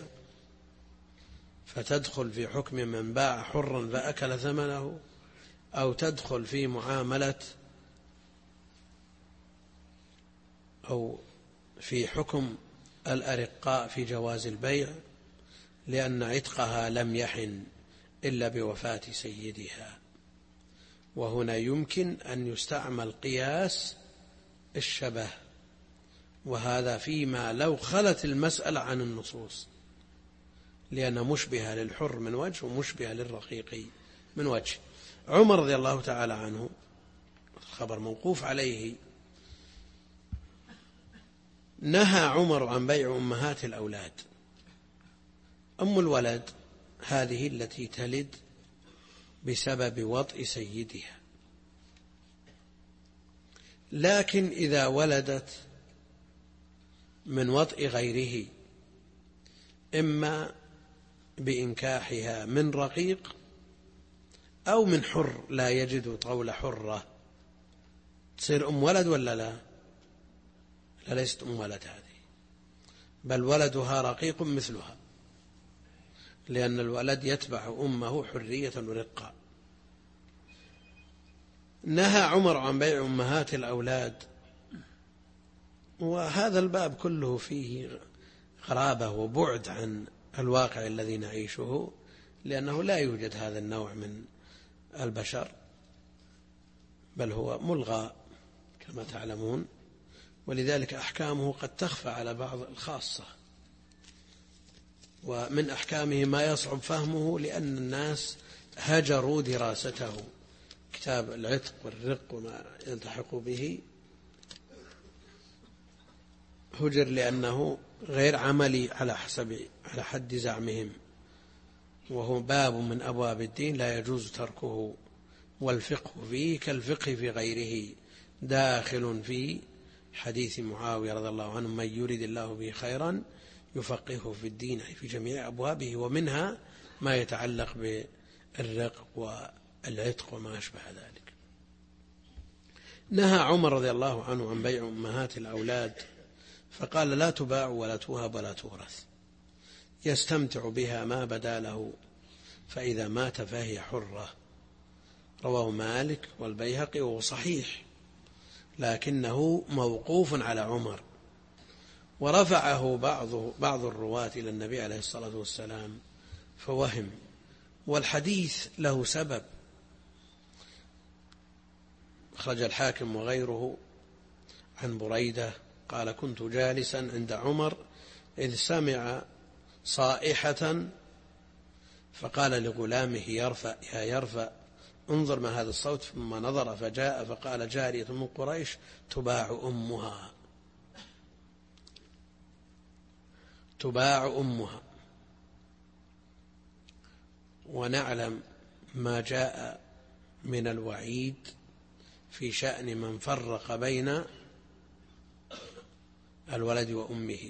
فتدخل في حكم من باع حرا فأكل ثمنه، أو تدخل في معاملة أو في حكم الأرقاء في جواز البيع لأن عتقها لم يحن إلا بوفاة سيدها؟ وهنا يمكن أن يستعمل قياس الشبه، وهذا فيما لو خلت المسألة عن النصوص، لأن مشبهة للحر من وجه ومشبهة للرقيق من وجه. عمر رضي الله تعالى عنه الخبر موقوف عليه: نهى عمر عن بيع أمهات الأولاد. أم الولد هذه التي تلد بسبب وطئ سيدها، لكن إذا ولدت من وطئ غيره، إما بإنكاحها من رقيق أو من حر لا يجد طول حرة، تصير أم ولد ولا لا؟ لا، ليست أم ولد هذه، بل ولدها رقيق مثلها، لأن الولد يتبع أمه حرية ورقة. نهى عمر عن بيع أمهات الأولاد، وهذا الباب كله فيه غرابة وبعد عن الواقع الذي نعيشه، لأنه لا يوجد هذا النوع من البشر، بل هو ملغى كما تعلمون، ولذلك أحكامه قد تخفى على بعض الخاصة. ومن أحكامه ما يصعب فهمه لأن الناس هجروا دراسته. كتاب العتق والرق وما يلتحق به هجر لأنه غير عملي على حد زعمهم، وهو باب من أبواب الدين لا يجوز تركه، والفقه فيه كالفقه في غيره، داخل في حديث معاوية رضي الله عنه: من يريد الله به خيرا يفقهه في الدين، في جميع أبوابه، ومنها ما يتعلق بالرق والعتق وما أشبه ذلك. نهى عمر رضي الله عنه عن بيع أمهات الأولاد، فقال: لا تباع ولا توهب ولا تورث، يستمتع بها ما بدا له، فإذا مات فهي حرة. رواه مالك والبيهقي، وهو صحيح لكنه موقوف على عمر، ورفعه بعض الرواة إلى النبي عليه الصلاة والسلام فوهم، والحديث له سبب. أخرج الحاكم وغيره عن بريدة قال: كنت جالسا عند عمر إذ سمع صائحة فقال لغلامه يا يرفع انظر ما هذا الصوت، ثم نظر فجاء فقال: جارية من قريش تباع أمها. ونعلم ما جاء من الوعيد في شأن من فرق بين الولد وأمه.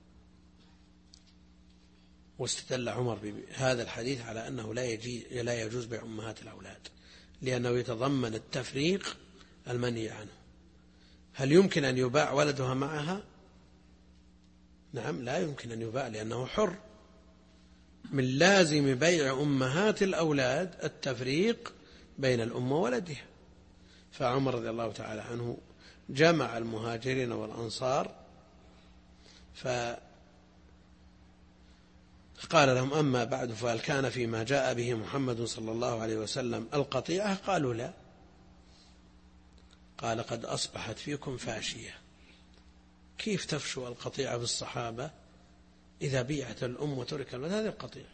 واستدل عمر بهذا الحديث على أنه لا يجوز بيع أمهات الأولاد، لأنه يتضمن التفريق المنهي عنه. هل يمكن أن يباع ولدها معها؟ نعم، لا يمكن أن يباع، لأنه حر. من لازم بيع أمهات الأولاد التفريق بين الأم وولدها. فعمر رضي الله تعالى عنه جمع المهاجرين والأنصار فقال لهم: أما بعد، فهل كان فيما جاء به محمد صلى الله عليه وسلم القطيعة؟ قالوا: لا. قال: قد أصبحت فيكم فاشية. كيف تفشو القطيعة بالصحابة إذا بيعت الأم وترك الولد؟ هذه القطيعة.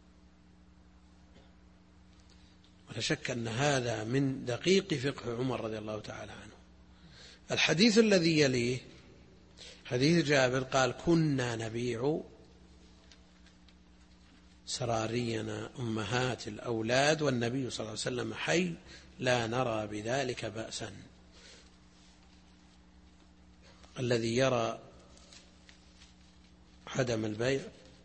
ولا شك أن هذا من دقيق فقه عمر رضي الله تعالى عنه. الحديث الذي يليه حديث جابر قال: كنا نبيع سرارينا أمهات الأولاد والنبي صلى الله عليه وسلم حي لا نرى بذلك بأسا. الذي يرى عدم البيع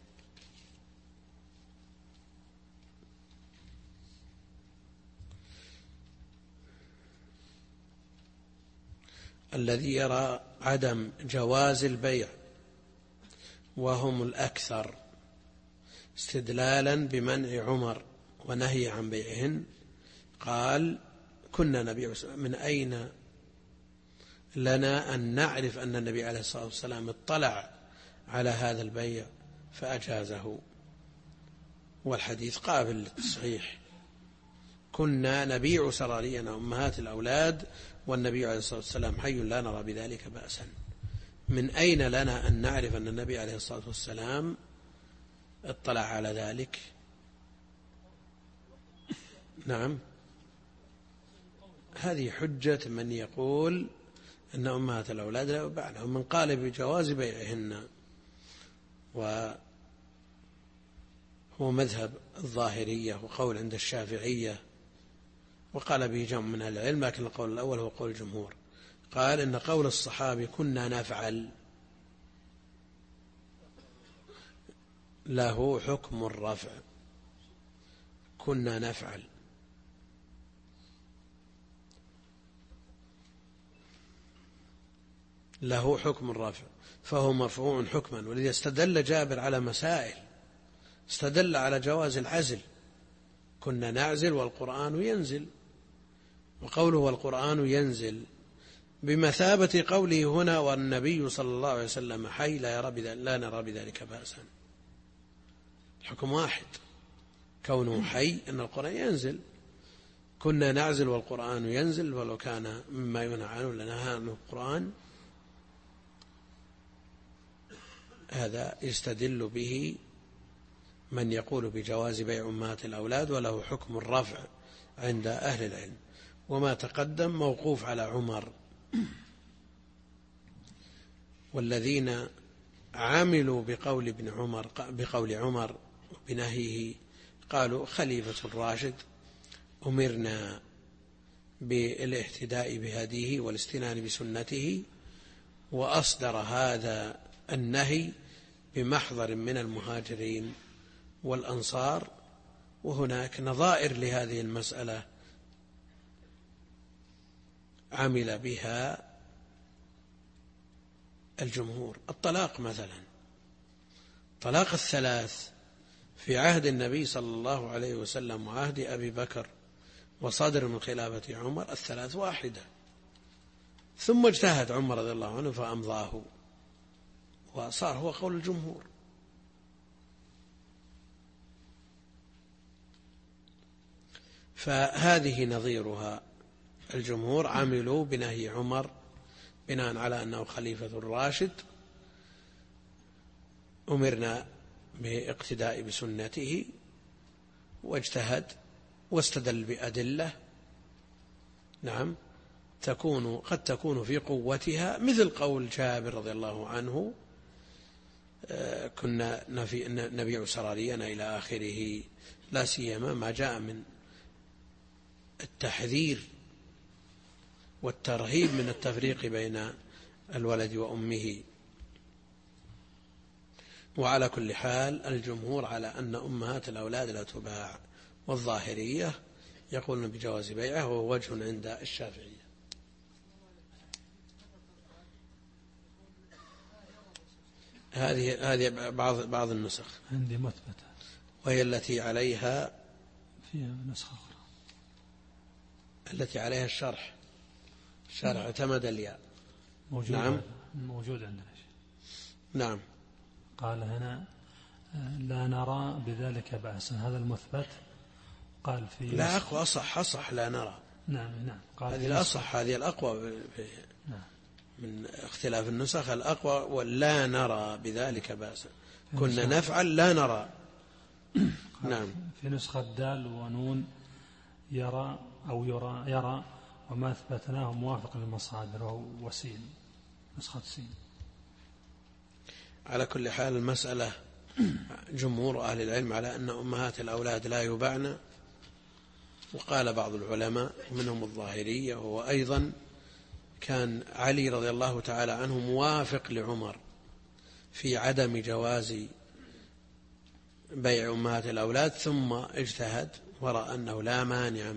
عدم جواز البيع وهم الأكثر استدلالا بمنع عمر ونهي عن بيعهن، قال: كنا نبيع. من أين لنا أن نعرف أن النبي عليه الصلاة والسلام اطلع على هذا البيع فأجازه؟ والحديث قابل للتصحيح: كنا نبيع سرارينا أمهات الأولاد والنبي عليه الصلاة والسلام حي لا نرى بذلك بأسا. من أين لنا أن نعرف أن النبي عليه الصلاة والسلام اطلع على ذلك؟ نعم، هذه حجة من يقول أن أمهات الأولاد لا يباعن، ومن قال بجواز بيعهن، وهو مذهب الظاهرية وقول عند الشافعية، وقال به جمع من أهل العلم، لكن القول الأول هو قول الجمهور. قال إن قول الصحابي كنا نفعل له حكم الرفع. كنا نفعل له حكم الرفع، فهو مرفوع حكما. ولذا استدل جابر على مسائل، استدل على جواز العزل: كنا نعزل والقرآن ينزل. وقوله والقرآن ينزل بمثابة قوله هنا: والنبي صلى الله عليه وسلم حي لا نرى بذلك بأسا. الحكم واحد، كونه حي أن القرآن ينزل. كنا نعزل والقرآن ينزل، ولو كان مما ينهى عنه لنهى عنه القرآن. هذا يستدل به من يقول بجواز بيع أمهات الأولاد وله حكم الرفع عند أهل العلم. وما تقدم موقوف على عمر، والذين عملوا بقول عمر بنهيه قالوا: خليفة الراشد أمرنا بالاهتداء بهديه والاستنان بسنته، وأصدر هذا النهي بمحضر من المهاجرين والأنصار. وهناك نظائر لهذه المسألة عمل بها الجمهور. الطلاق مثلا، طلاق الثلاث في عهد النبي صلى الله عليه وسلم وعهد أبي بكر وصدر من خلافة عمر، الثلاث واحدة، ثم اجتهد عمر رضي الله عنه فأمضاه وصار هو قول الجمهور. فهذه نظيرها. الجمهور عملوا بنهي عمر بناء على أنه خليفة راشد، أمرنا باقتداء بسنته، واجتهد واستدل بأدلة نعم قد تكون في قوتها، مثل قول جابر رضي الله عنه كنا نبيع سرارينا إلى آخره، لا سيما ما جاء من التحذير والترهيب من التفريق بين الولد وأمه. وعلى كل حال الجمهور على أن أمهات الأولاد لا تباع، والظاهرية يقولون بجواز بيعه، وهو وجه عند الشافعية. هذه بعض النسخ عندي مثبتة، وهي التي عليها فيها نسخة أخرى التي عليها الشرح اعتمد الياء. موجود. نعم موجود عندنا. نعم. قال هنا لا نرى بذلك بأسا، هذا المثبت. قال في لا أقوى أصح لا نرى. نعم. قال هذه الأصح، هذه الأقوى نعم. من اختلاف النسخ الأقوى، ولا نرى بذلك بأسا، كنا نفعل لا نرى. نعم. في نسخة دال ونون يرى أو يرى، وما أثبتناه موافق للمصادر، وهو وسين، نسخة سين. على كل حال المسألة جمهور أهل العلم على أن أمهات الأولاد لا يباعن، وقال بعض العلماء منهم الظاهرية، وهو أيضا كان علي رضي الله تعالى عنه موافق لعمر في عدم جواز بيع أمهات الأولاد، ثم اجتهد ورأى أنه لا مانع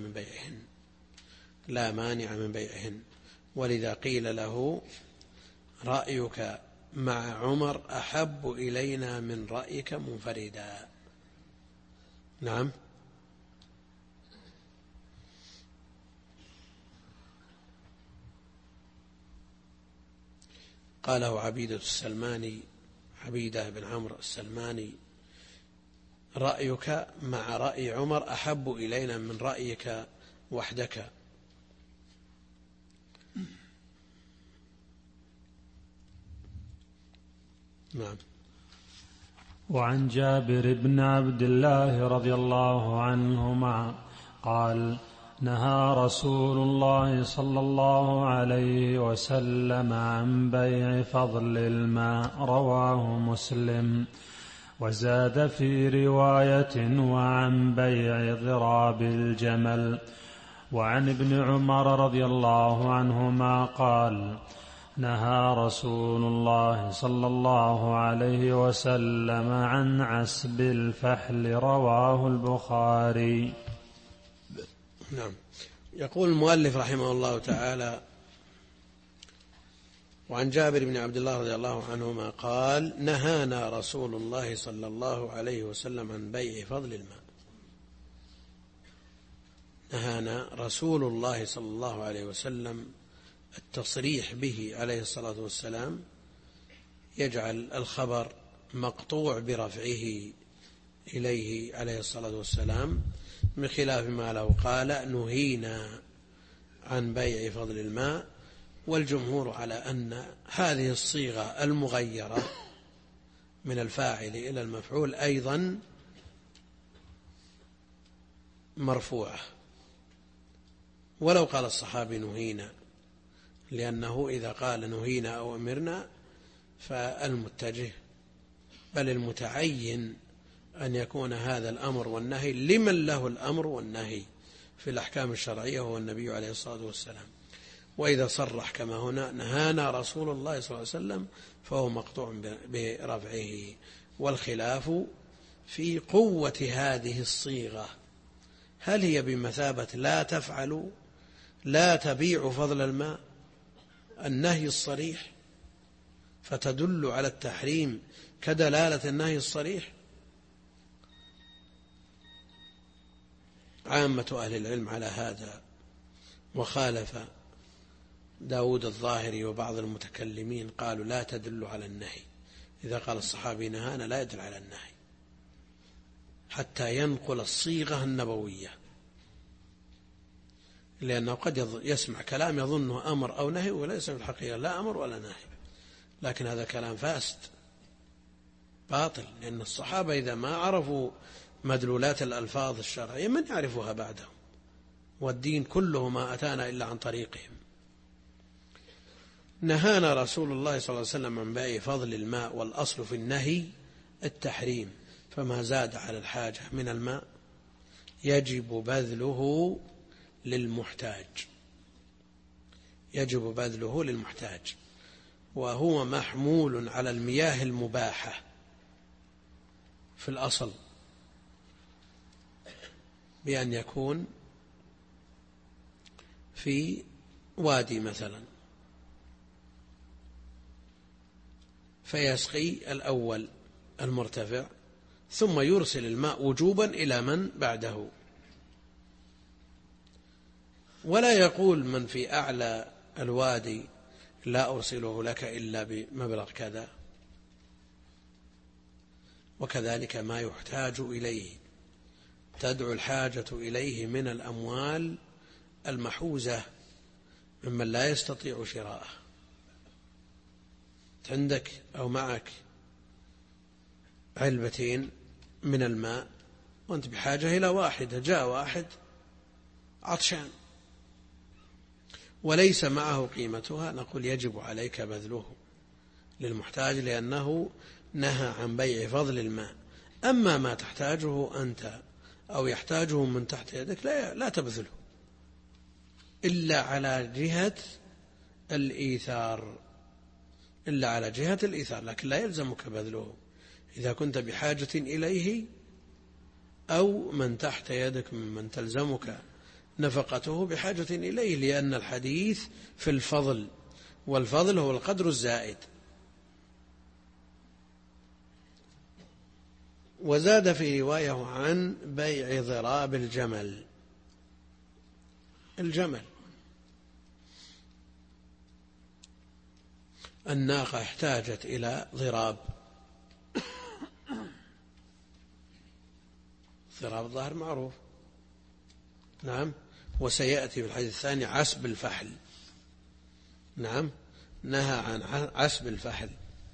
من بيعهن، ولذا قيل له رأيك مع عمر أحب إلينا من رأيك منفردا. نعم. قاله عبيدة بن عمرو السلماني: رأيك مع رأي عمر أحب إلينا من رأيك وحدك. نعم. وعن جابر بن عبد الله رضي الله عنهما قال: نهى رسول الله صلى الله عليه وسلم عن بيع فضل الماء، رواه مسلم. وزاد في رواية: وعن بيع ضراب الجمل. وعن ابن عمر رضي الله عنهما قال: نهى رسول الله صلى الله عليه وسلم عن عسب الفحل، رواه البخاري. نعم. يقول المؤلف رحمه الله تعالى: وعن جابر بن عبد الله رضي الله عنهما قال: نهانا رسول الله صلى الله عليه وسلم عن بيع فضل الماء. نهانا رسول الله صلى الله عليه وسلم، التصريح به عليه الصلاة والسلام يجعل الخبر مقطوع برفعه إليه عليه الصلاة والسلام، بخلاف ما لو قال: نهينا عن بيع فضل الماء. والجمهور على أن هذه الصيغة المغيرة من الفاعل إلى المفعول أيضا مرفوعة، ولو قال الصحابي نهينا، لأنه إذا قال نهينا أو أمرنا فالمتجه بل المتعين أن يكون هذا الأمر والنهي لمن له الأمر والنهي في الأحكام الشرعية، هو النبي عليه الصلاة والسلام. وإذا صرح كما هنا: نهانا رسول الله صلى الله عليه وسلم، فهو مقطوع برفعه. والخلاف في قوة هذه الصيغة، هل هي بمثابة لا تفعلوا لا تبيعوا فضل الماء، النهي الصريح فتدل على التحريم كدلالة النهي الصريح؟ عامة أهل العلم على هذا، وخالف داود الظاهري وبعض المتكلمين قالوا لا تدل على النهي، إذا قال الصحابي نهانا لا يدل على النهي حتى ينقل الصيغة النبوية، لأنه قد يسمع كلام يظنه أمر أو نهي وليس في الحقيقة لا أمر ولا نهي، لكن هذا كلام فاسد باطل، لأن الصحابة إذا ما عرفوا مدلولات الألفاظ الشرعية من يعرفها بعدهم، والدين كله ما أتانا إلا عن طريقهم. نهانا رسول الله صلى الله عليه وسلم عن بيع فضل الماء، والأصل في النهي التحريم، فما زاد على الحاجة من الماء يجب بذله للمحتاج، يجب بذله للمحتاج، وهو محمول على المياه المباحة في الأصل، بأن يكون في وادي مثلا فيسقي الأول المرتفع ثم يرسل الماء وجوبا إلى من بعده، ولا يقول من في أعلى الوادي لا أرسله لك إلا بمبلغ كذا. وكذلك ما يحتاج إليه تدعو الحاجة إليه من الأموال المحوزة ممن لا يستطيع شراءه. عندك أو معك علبتين من الماء وأنت بحاجة إلى واحدة، جاء واحد عطشان وليس معه قيمتها، نقول يجب عليك بذله للمحتاج، لأنه نهى عن بيع فضل الماء. أما ما تحتاجه أنت أو يحتاجه من تحت يدك لا تبذله إلا على جهة الإيثار، إلا على جهة الإيثار، لكن لا يلزمك بذله إذا كنت بحاجة إليه أو من تحت يدك ممن تلزمك نفقته بحاجة إليه، لأن الحديث في الفضل، والفضل هو القدر الزائد. وزاد في رواية عن بيع ضراب الجمل. الجمل الناقة احتاجت إلى ضراب، ضراب الظهر معروف، نعم، وسيأتي في الحديث الثاني عسب الفحل، نعم، نهى عن عسب الفحل،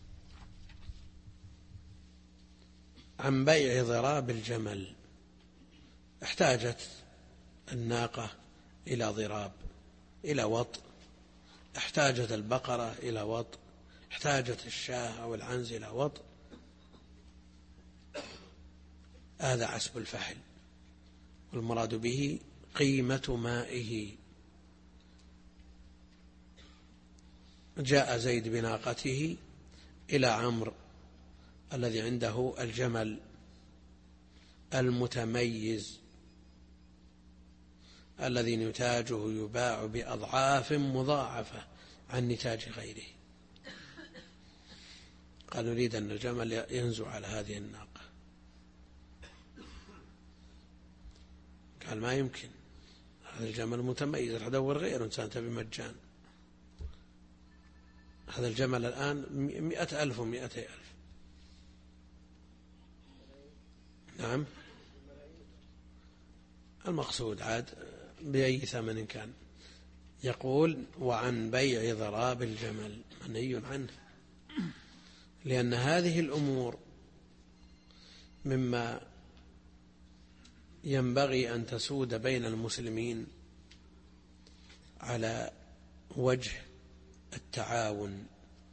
عن بيع ضراب الجمل. احتاجت الناقة إلى ضراب، إلى وط، احتاجت البقرة إلى وط، احتاجت الشاة أو العنز إلى وط، هذا عسب الفحل، والمراد به قيمة مائه. جاء زيد بناقته إلى عمرو الذي عنده الجمل المتميز الذي نتاجه يباع بأضعاف مضاعفة عن نتاج غيره، قال نريد أن الجمل ينزو على هذه الناقة، قال ما يمكن، هذا الجمل متميز، راح أدور غيره إنسان تبي مجان، هذا الجمل الآن 100,000 و200,000. نعم، المقصود عاد بأي ثمن كان. يقول وعن بيع ضراب الجمل منهي عنه، لأن هذه الأمور مما ينبغي أن تسود بين المسلمين على وجه التعاون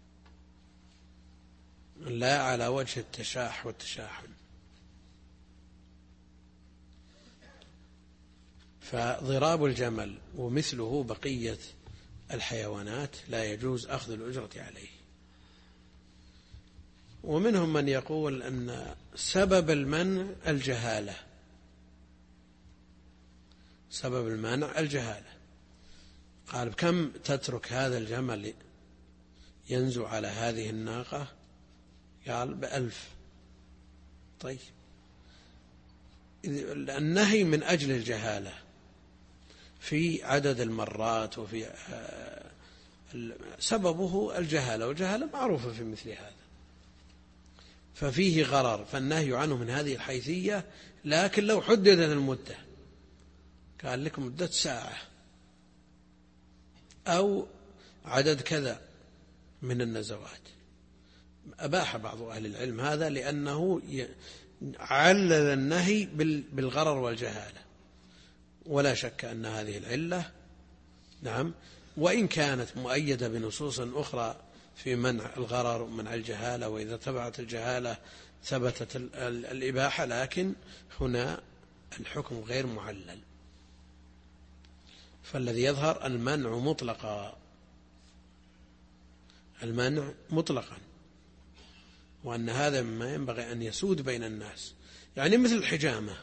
لا على وجه التشاح والتشاحن. فضراب الجمل ومثله بقية الحيوانات لا يجوز أخذ الأجرة عليه. ومنهم من يقول أن سبب المنع الجهالة، سبب المنع الجهالة، قال بكم تترك هذا الجمل ينزو على هذه الناقة؟ قال ب1000. طيب النهي من أجل الجهالة في عدد المرات وفي سببه الجهالة، والجهالة معروفة في مثل هذا. ففيه غرر، فالنهي عنه من هذه الحيثية. لكن لو حددت المدة، قال لك مدة ساعة أو عدد كذا من النزوات، أباح بعض أهل العلم هذا لأنه علل النهي بالغرر والجهالة، ولا شك أن هذه العلة نعم وإن كانت مؤيدة بنصوص أخرى في منع الغرر ومنع الجهالة، وإذا تبعت الجهالة ثبتت الإباحة، لكن هنا الحكم غير معلل. فالذي يظهر المنع مطلقا، المنع مطلقا، وأن هذا مما ينبغي أن يسود بين الناس. يعني مثل الحجامة،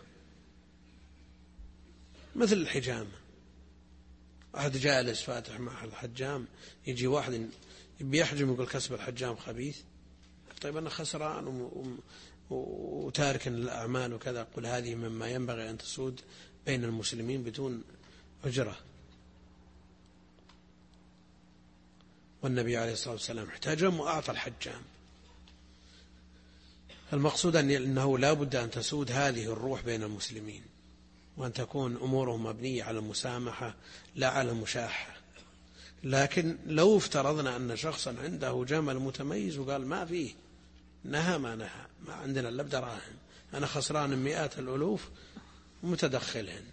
مثل الحجامة، واحد جالس فاتح مع الحجام، يجي واحد بيحجم يقول كسب الحجام خبيث، طيب أنا خسران وتارك الأعمال وكذا. قل هذه مما ينبغي أن تسود بين المسلمين بدون أجرة. والنبي عليه الصلاة والسلام احتجم وأعطى الحجام. المقصود أنه لا بد أن تسود هذه الروح بين المسلمين، وأن تكون أمورهم مبنية على المسامحة لا على المشاحة. لكن لو افترضنا أن شخصا عنده جمل متميز وقال ما فيه، نهى ما نهى، ما عندنا إلا بدراهم، أنا خسران مئات الألوف متدخلهن،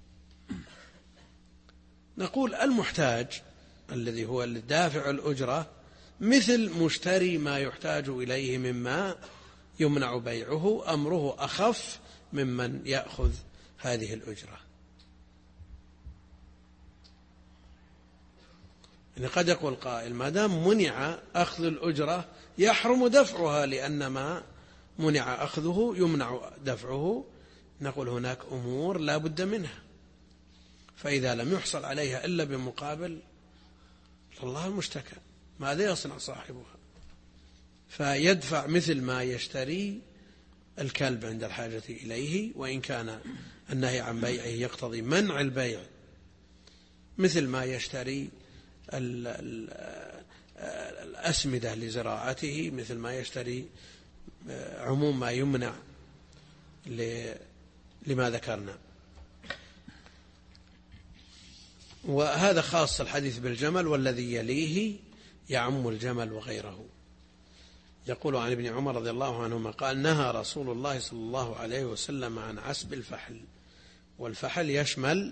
نقول المحتاج الذي هو الدافع الأجرة مثل مشتري ما يحتاج إليه مما يمنع بيعه، أمره أخف ممن يأخذ هذه الأجرة. يعني قد يقول قائل ما دام منع أخذ الأجرة يحرم دفعها، لأن ما منع أخذه يمنع دفعه. نقول هناك أمور لا بد منها، فإذا لم يحصل عليها إلا بمقابل فالله المشتكى، ماذا يصنع صاحبها؟ فيدفع مثل ما يشتري الكلب عند الحاجة إليه، وإن كان النهي عن بيعه يقتضي منع البيع، مثل ما يشتري الأسمدة لزراعته، مثل ما يشتري عموم ما يمنع لما ذكرنا. وهذا خاص الحديث بالجمل، والذي يليه يعم الجمل وغيره. يقول عن ابن عمر رضي الله عنهما قال نهى رسول الله صلى الله عليه وسلم عن عسب الفحل، والفحل يشمل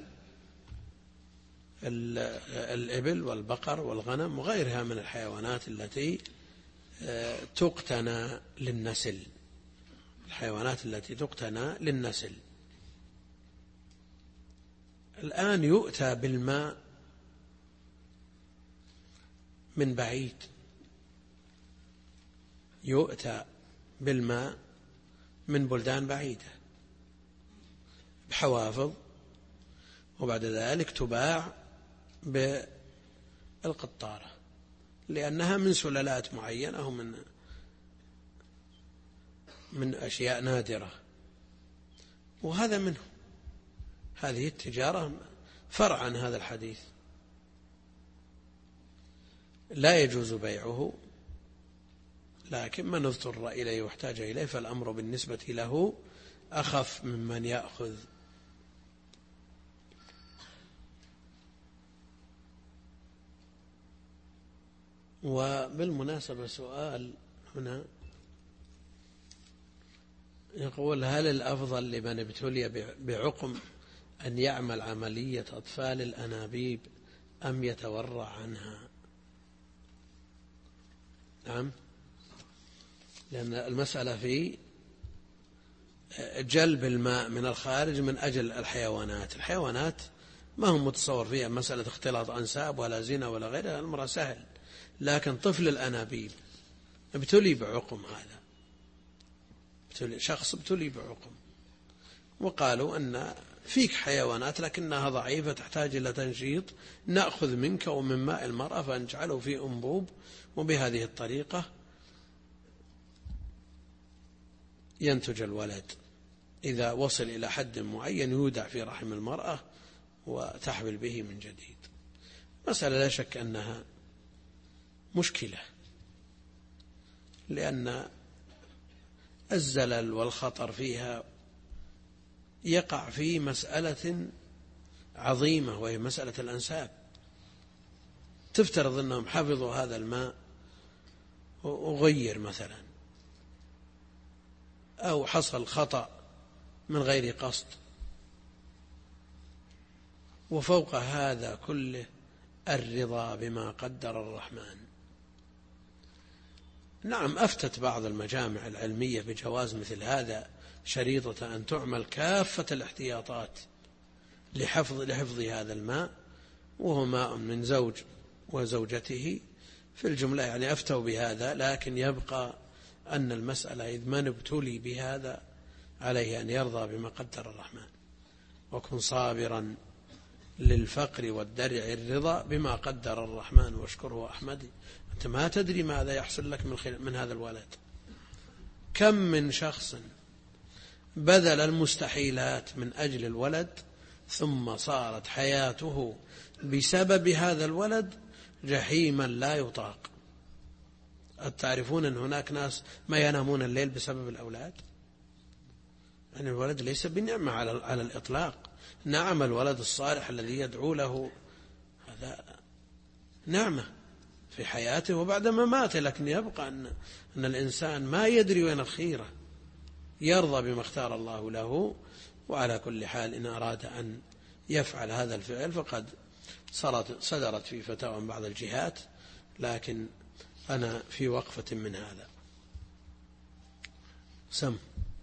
الإبل والبقر والغنم وغيرها من الحيوانات التي تقتنى للنسل، الحيوانات التي تقتنى للنسل. الآن يؤتى بالماء من بعيد، يؤتى بالماء من بلدان بعيدة بحوافظ، وبعد ذلك تباع بالقطارة لأنها من سلالات معينة أو من أشياء نادرة، وهذا منه. هذه التجارة فرع عن هذا الحديث، لا يجوز بيعه، لكن من اضطر إليه واحتاج إليه فالأمر بالنسبة له أخف ممن يأخذ. وبالمناسبة سؤال هنا يقول هل الأفضل لمن ابتلي بعقم أن يعمل عملية أطفال الأنابيب أم يتورع عنها؟ نعم، لأن المسألة في جلب الماء من الخارج من أجل الحيوانات ما هم متصور فيها مسألة اختلاط أنساب ولا زنا ولا غيرها، الأمر سهل. لكن طفل الأنابيب ابتلي بعقم، هذا شخص ابتلي بعقم، وقالوا أن فيك حيوانات لكنها ضعيفة تحتاج إلى تنشيط، نأخذ منك ومن ماء المرأة فنجعله في أنبوب، وبهذه الطريقة ينتج الولد. إذا وصل إلى حد معين يودع في رحم المرأة وتحمل به من جديد. مسألة لا شك أنها مشكلة، لأن الزلل والخطر فيها يقع في مسألة عظيمة وهي مسألة الأنساب. تفترض أنهم حفظوا هذا الماء وغير مثلا، أو حصل خطأ من غير قصد، وفوق هذا كله الرضا بما قدر الرحمن. نعم، أفتت بعض المجامع العلمية بجواز مثل هذا، شريطة أن تعمل كافة الاحتياطات لحفظ هذا الماء، وهو ماء من زوج وزوجته في الجملة، يعني أفتوا بهذا. لكن يبقى أن المسألة إذ من ابتلي بهذا عليه أن يرضى بما قدر الرحمن، وكن صابرا للفقر والدرع الرضا بما قدر الرحمن واشكره أحمدي. أنت ما تدري ماذا يحصل لك من هذا الولد. كم من شخص بذل المستحيلات من أجل الولد، ثم صارت حياته بسبب هذا الولد جحيما لا يطاق. تعرفون أن هناك ناس ما ينامون الليل بسبب الأولاد؟ يعني الولد ليس بنعمة على الإطلاق. نعم، الولد الصالح الذي يدعو له هذا نعمة في حياته وبعد مماته، لكن يبقى أن الإنسان ما يدري وين الخيرة، يرضى بما اختار الله له. وعلى كل حال إن أراد أن يفعل هذا الفعل فقد صدرت في فتاوى بعض الجهات، لكن أنا في وقفة من هذا. سم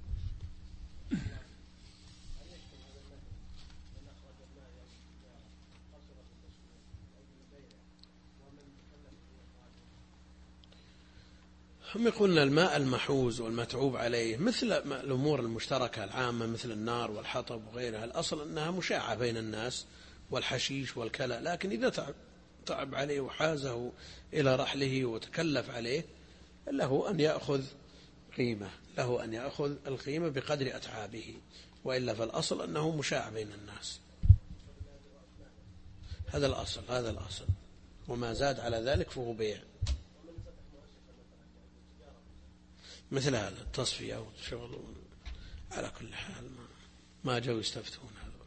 هم يقولون الماء المحوز والمتعوب عليه مثل الأمور المشتركة العامة مثل النار والحطب وغيرها، الأصل أنها مشاعة بين الناس، والحشيش والكلى. لكن إذا تعب عليه وحازه إلى رحله وتكلف عليه، له أن يأخذ قيمة، له أن يأخذ القيمة بقدر أتعابه، وإلا فالأصل أنه مشاع بين الناس. هذا الأصل، وما زاد على ذلك فهو بيع. مثل هذا التصفية أو شغل. على كل حال ما جاءوا يستفتون هذول.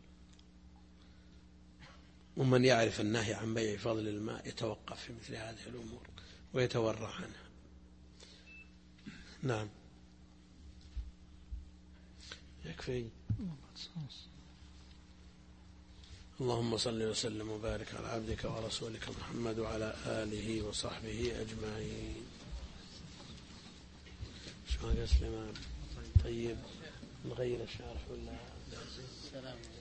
ومن يعرف النهي عن بيع فضل الماء يتوقف في مثل هذه الأمور ويتورع عنها. نعم، يكفي. اللهم صل وسلم وبارك على عبدك ورسولك محمد وعلى آله وصحبه أجمعين. شو قال سليمان؟ طيب نغير الشارح ولا؟